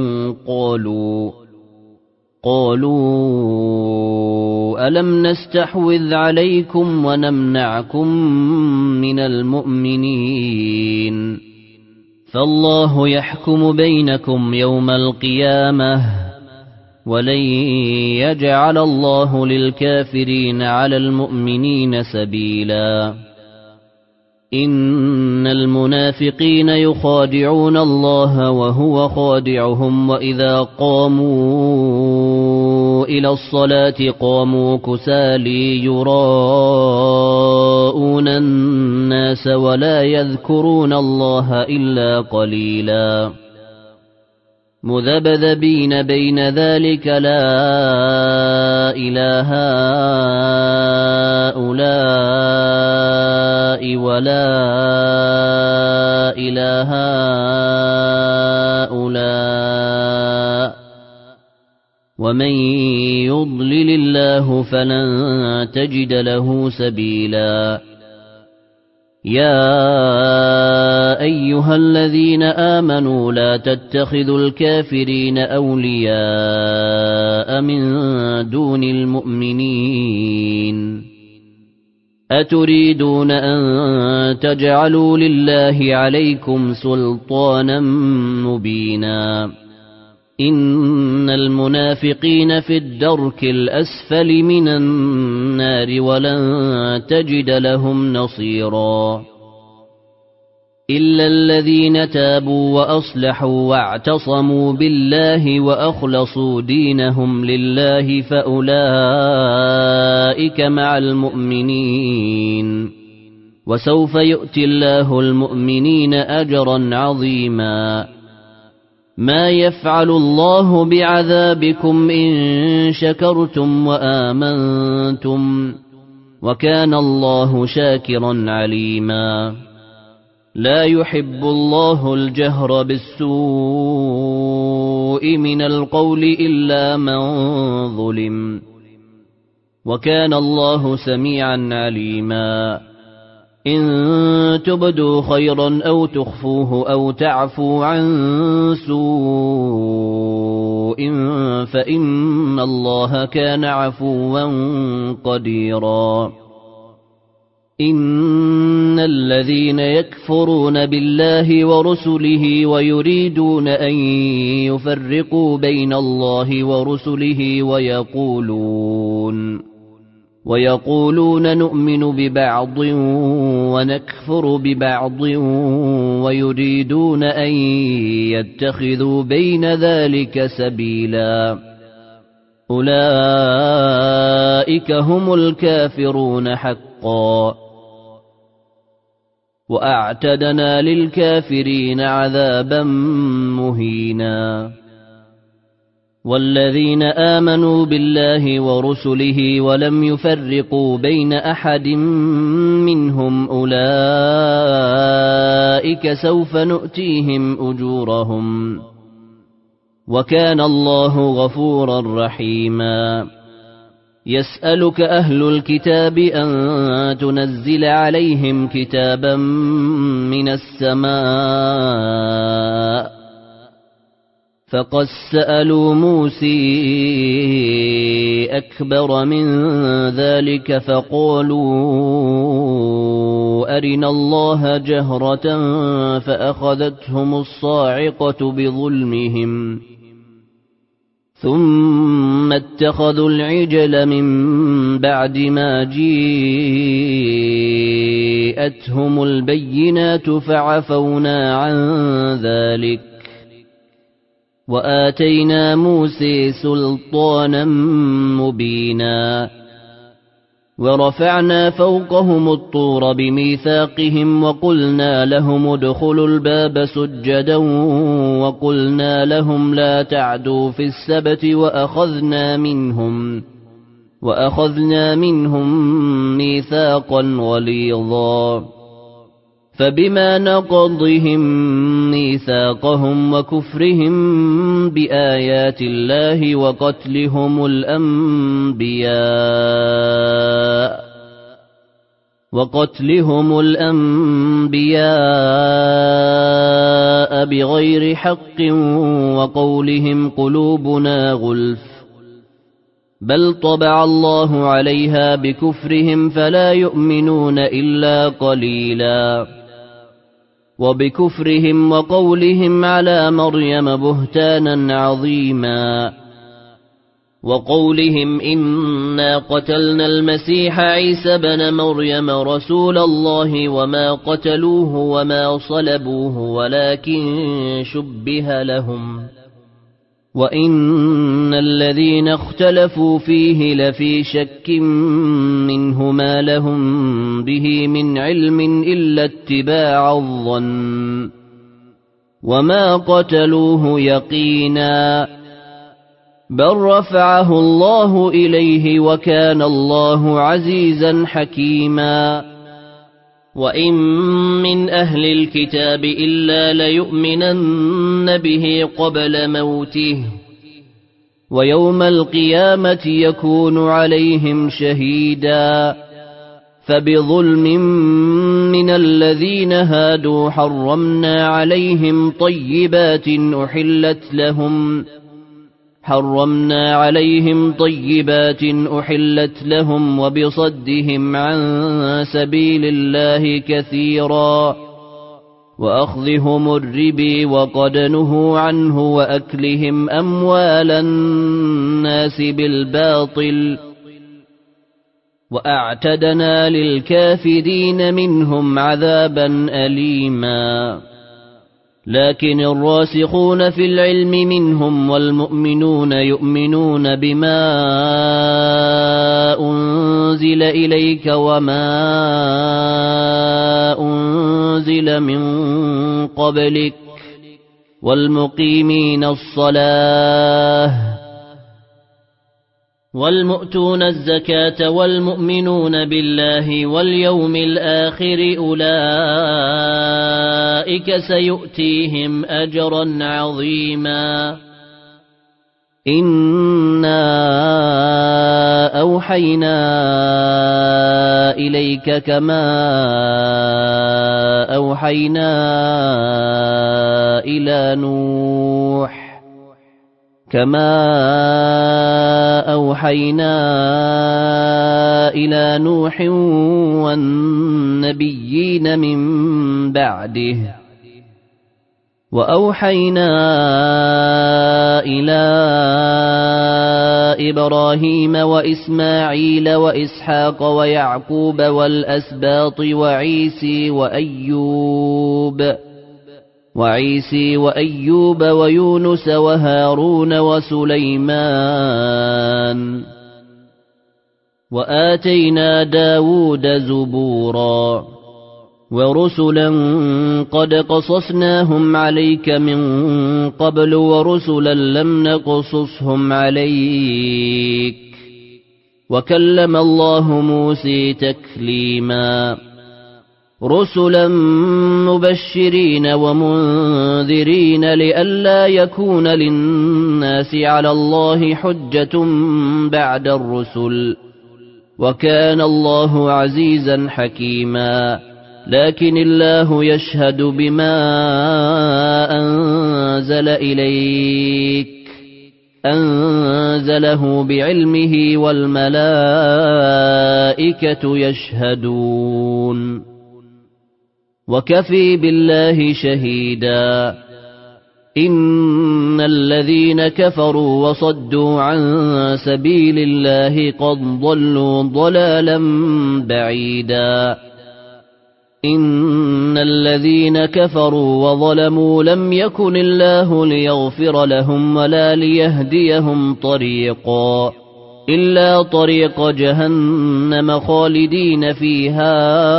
قالوا ألم نستحوذ عليكم ونمنعكم من المؤمنين فالله يحكم بينكم يوم القيامة ولن يجعل الله للكافرين على المؤمنين سبيلا إن المنافقين يخادعون الله وهو خادعهم وإذا قاموا إلى الصلاة قاموا كسالى يراءون الناس ولا يذكرون الله إلا قليلا مذبذبين بين ذلك لا إله هؤلاء ولا إله هؤلاء ومن يضلل الله فلن تجد له سبيلا يا أيها الذين آمنوا لا تتخذوا الكافرين أولياء من دون المؤمنين أتريدون أن تجعلوا لله عليكم سلطانا مبينا إن المنافقين في الدرك الأسفل من النار ولن تجد لهم نصيرا إلا الذين تابوا وأصلحوا واعتصموا بالله وأخلصوا دينهم لله فأولئك مع المؤمنين وسوف يؤتي الله المؤمنين أجرا عظيما ما يفعل الله بعذابكم إن شكرتم وآمنتم وكان الله شاكرا عليما لا يحب الله الجهر بالسوء من القول إلا من ظلم وكان الله سميعا عليما إن تبدوا خيرا أو تخفوه أو تعفوا عن سوء فإن الله كان عفوا قديرا إن الذين يكفرون بالله ورسله ويريدون أن يفرقوا بين الله ورسله ويقولون نؤمن ببعض ونكفر ببعض ويريدون أن يتخذوا بين ذلك سبيلا أولئك هم الكافرون حقا وأعتدنا للكافرين عذابا مهينا والذين آمنوا بالله ورسله ولم يفرقوا بين أحد منهم أولئك سوف نؤتيهم أجورهم وكان الله غفورا رحيما يسألك أهل الكتاب أن تنزل عليهم كتابا من السماء فقد سألوا موسى أكبر من ذلك فقالوا أرنا الله جهرة فأخذتهم الصاعقة بظلمهم ثم اتخذوا العجل من بعد ما جاءتهم البينات فعفونا عن ذلك وآتينا موسى سلطانا مبينا ورفعنا فوقهم الطور بميثاقهم وقلنا لهم ادخلوا الباب سجدا وقلنا لهم لا تعدوا في السبت وأخذنا منهم ميثاقا غليظا فبما نقضهم ميثاقهم وكفرهم بآيات الله وقتلهم الأنبياء بغير حق وقولهم قلوبنا غلف بل طبع الله عليها بكفرهم فلا يؤمنون إلا قليلا وبكفرهم وقولهم على مريم بهتانا عظيما وقولهم إنا قتلنا المسيح عيسى بن مريم رسول الله وما قتلوه وما صلبوه ولكن شبه لهم وإن الذين اختلفوا فيه لفي شك منه ما لهم به من علم إلا اتباع الظن وما قتلوه يقينا بل رفعه الله إليه وكان الله عزيزا حكيما وإن من أهل الكتاب إلا ليؤمنن به قبل موته ويوم القيامة يكون عليهم شهيدا فبظلم من الذين هادوا حرمنا عليهم طيبات أحلت لهم وبصدهم عن سبيل الله كثيرا وأخذهم الربا وقد نهوا عنه وأكلهم أموال الناس بالباطل وأعتدنا للكافرين منهم عذابا أليما لكن الراسخون في العلم منهم والمؤمنون يؤمنون بما أنزل إليك وما أنزل من قبلك والمقيمين الصلاة والمؤتون الزكاة والمؤمنون بالله واليوم الآخر أولئك سيؤتيهم أجرا عظيما إنا أوحينا إليك كما أوحينا إلى نوح والنبيين من بعده وأوحينا إلى إبراهيم وإسماعيل وإسحاق ويعقوب والأسباط وعيسى وأيوب ويونس وهارون وسليمان وآتينا داود زبورا ورسلا قد قصصناهم عليك من قبل ورسلا لم نقصصهم عليك وكلم الله موسى تكليما رسلا مبشرين ومنذرين لئلا يكون للناس على الله حجة بعد الرسل وكان الله عزيزا حكيما لكن الله يشهد بما أنزل إليك أنزله بعلمه والملائكة يشهدون وكفي بالله شهيدا إن الذين كفروا وصدوا عن سبيل الله قد ضلوا ضلالا بعيدا إن الذين كفروا وظلموا لم يكن الله ليغفر لهم ولا ليهديهم طريقا إلا طريق جهنم خالدين فيها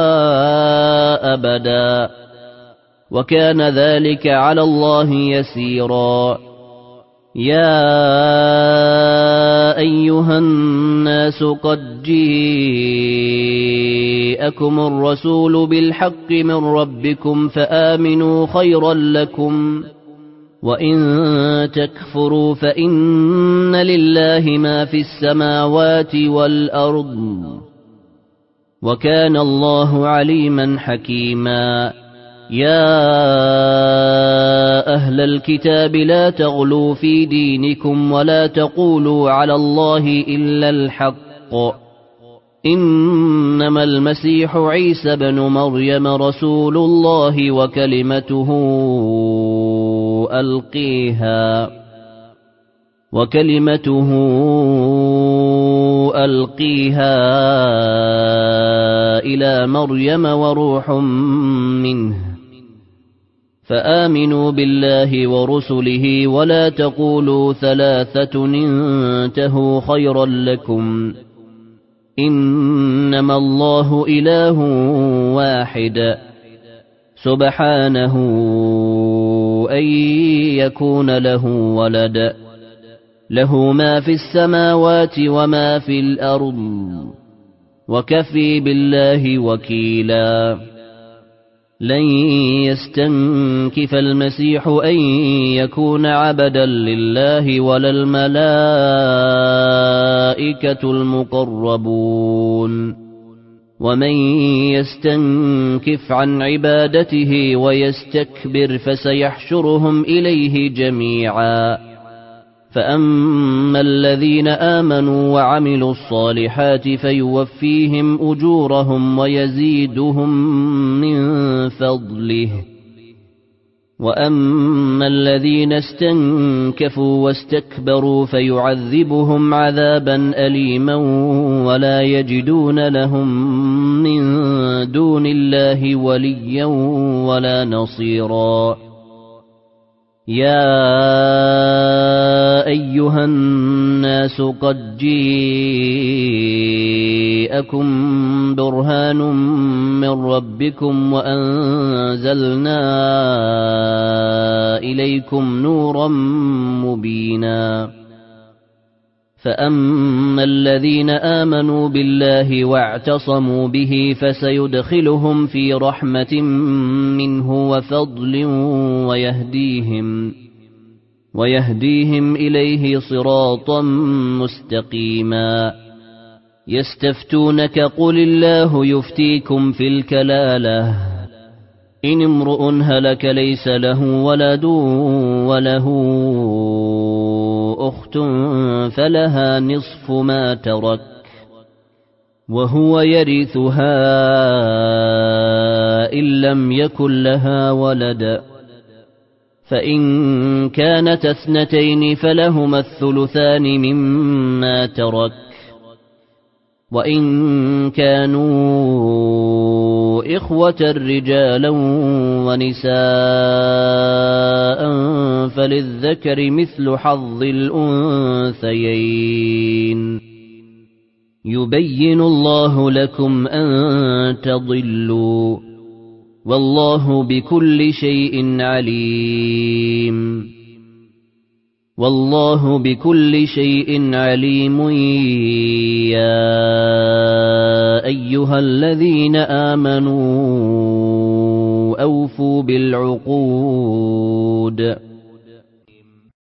أبدا وكان ذلك على الله يسيرا يا أيها الناس قد جاءكم الرسول بالحق من ربكم فآمنوا خيرا لكم وإن تكفروا فإن لله ما في السماوات والأرض وكان الله عليما حكيما يا أهل الكتاب لا تغلوا في دينكم ولا تقولوا على الله إلا الحق إنما المسيح عيسى بن مريم رسول الله وكلمته ألقيها إلى مريم وروح منه فآمنوا بالله ورسله ولا تقولوا ثلاثة انتهوا خيرا لكم إنما الله إله واحد سبحانه أن يكون له ولد له ما في السماوات وما في الأرض وكفي بالله وكيلا لن يستنكف المسيح أن يكون عبدا لله ولا الملائكة المقربون ومن يستنكف عن عبادته ويستكبر فسيحشرهم إليه جميعا فأما الذين آمنوا وعملوا الصالحات فيوفيهم أجورهم ويزيدهم من فضله وأما الذين استنكفوا واستكبروا فيعذبهم عذابا أليما ولا يجدون لهم من دون الله وليا ولا نصيرا يا أيها الناس قد جاءكم برهان من ربكم وأنزلنا إليكم نورا مبينا فأما الذين آمنوا بالله واعتصموا به فسيدخلهم في رحمة منه وفضل ويهديهم إليه صراطا مستقيما يستفتونك قل الله يفتيكم في الكلالة إن امرؤ هلك ليس له ولد وله أخت فلها نصف ما ترك وهو يرثها إن لم يكن لها ولد فإن كانت اثنتين فلهما الثلثان مما ترك وإن كانوا إخوة رجالا ونساء فللذكر مثل حظ الأنثيين يبين الله لكم أن تضلوا والله بكل شيء عليم والله بكل شيء عليم يا أيها الذين آمنوا أوفوا بالعقود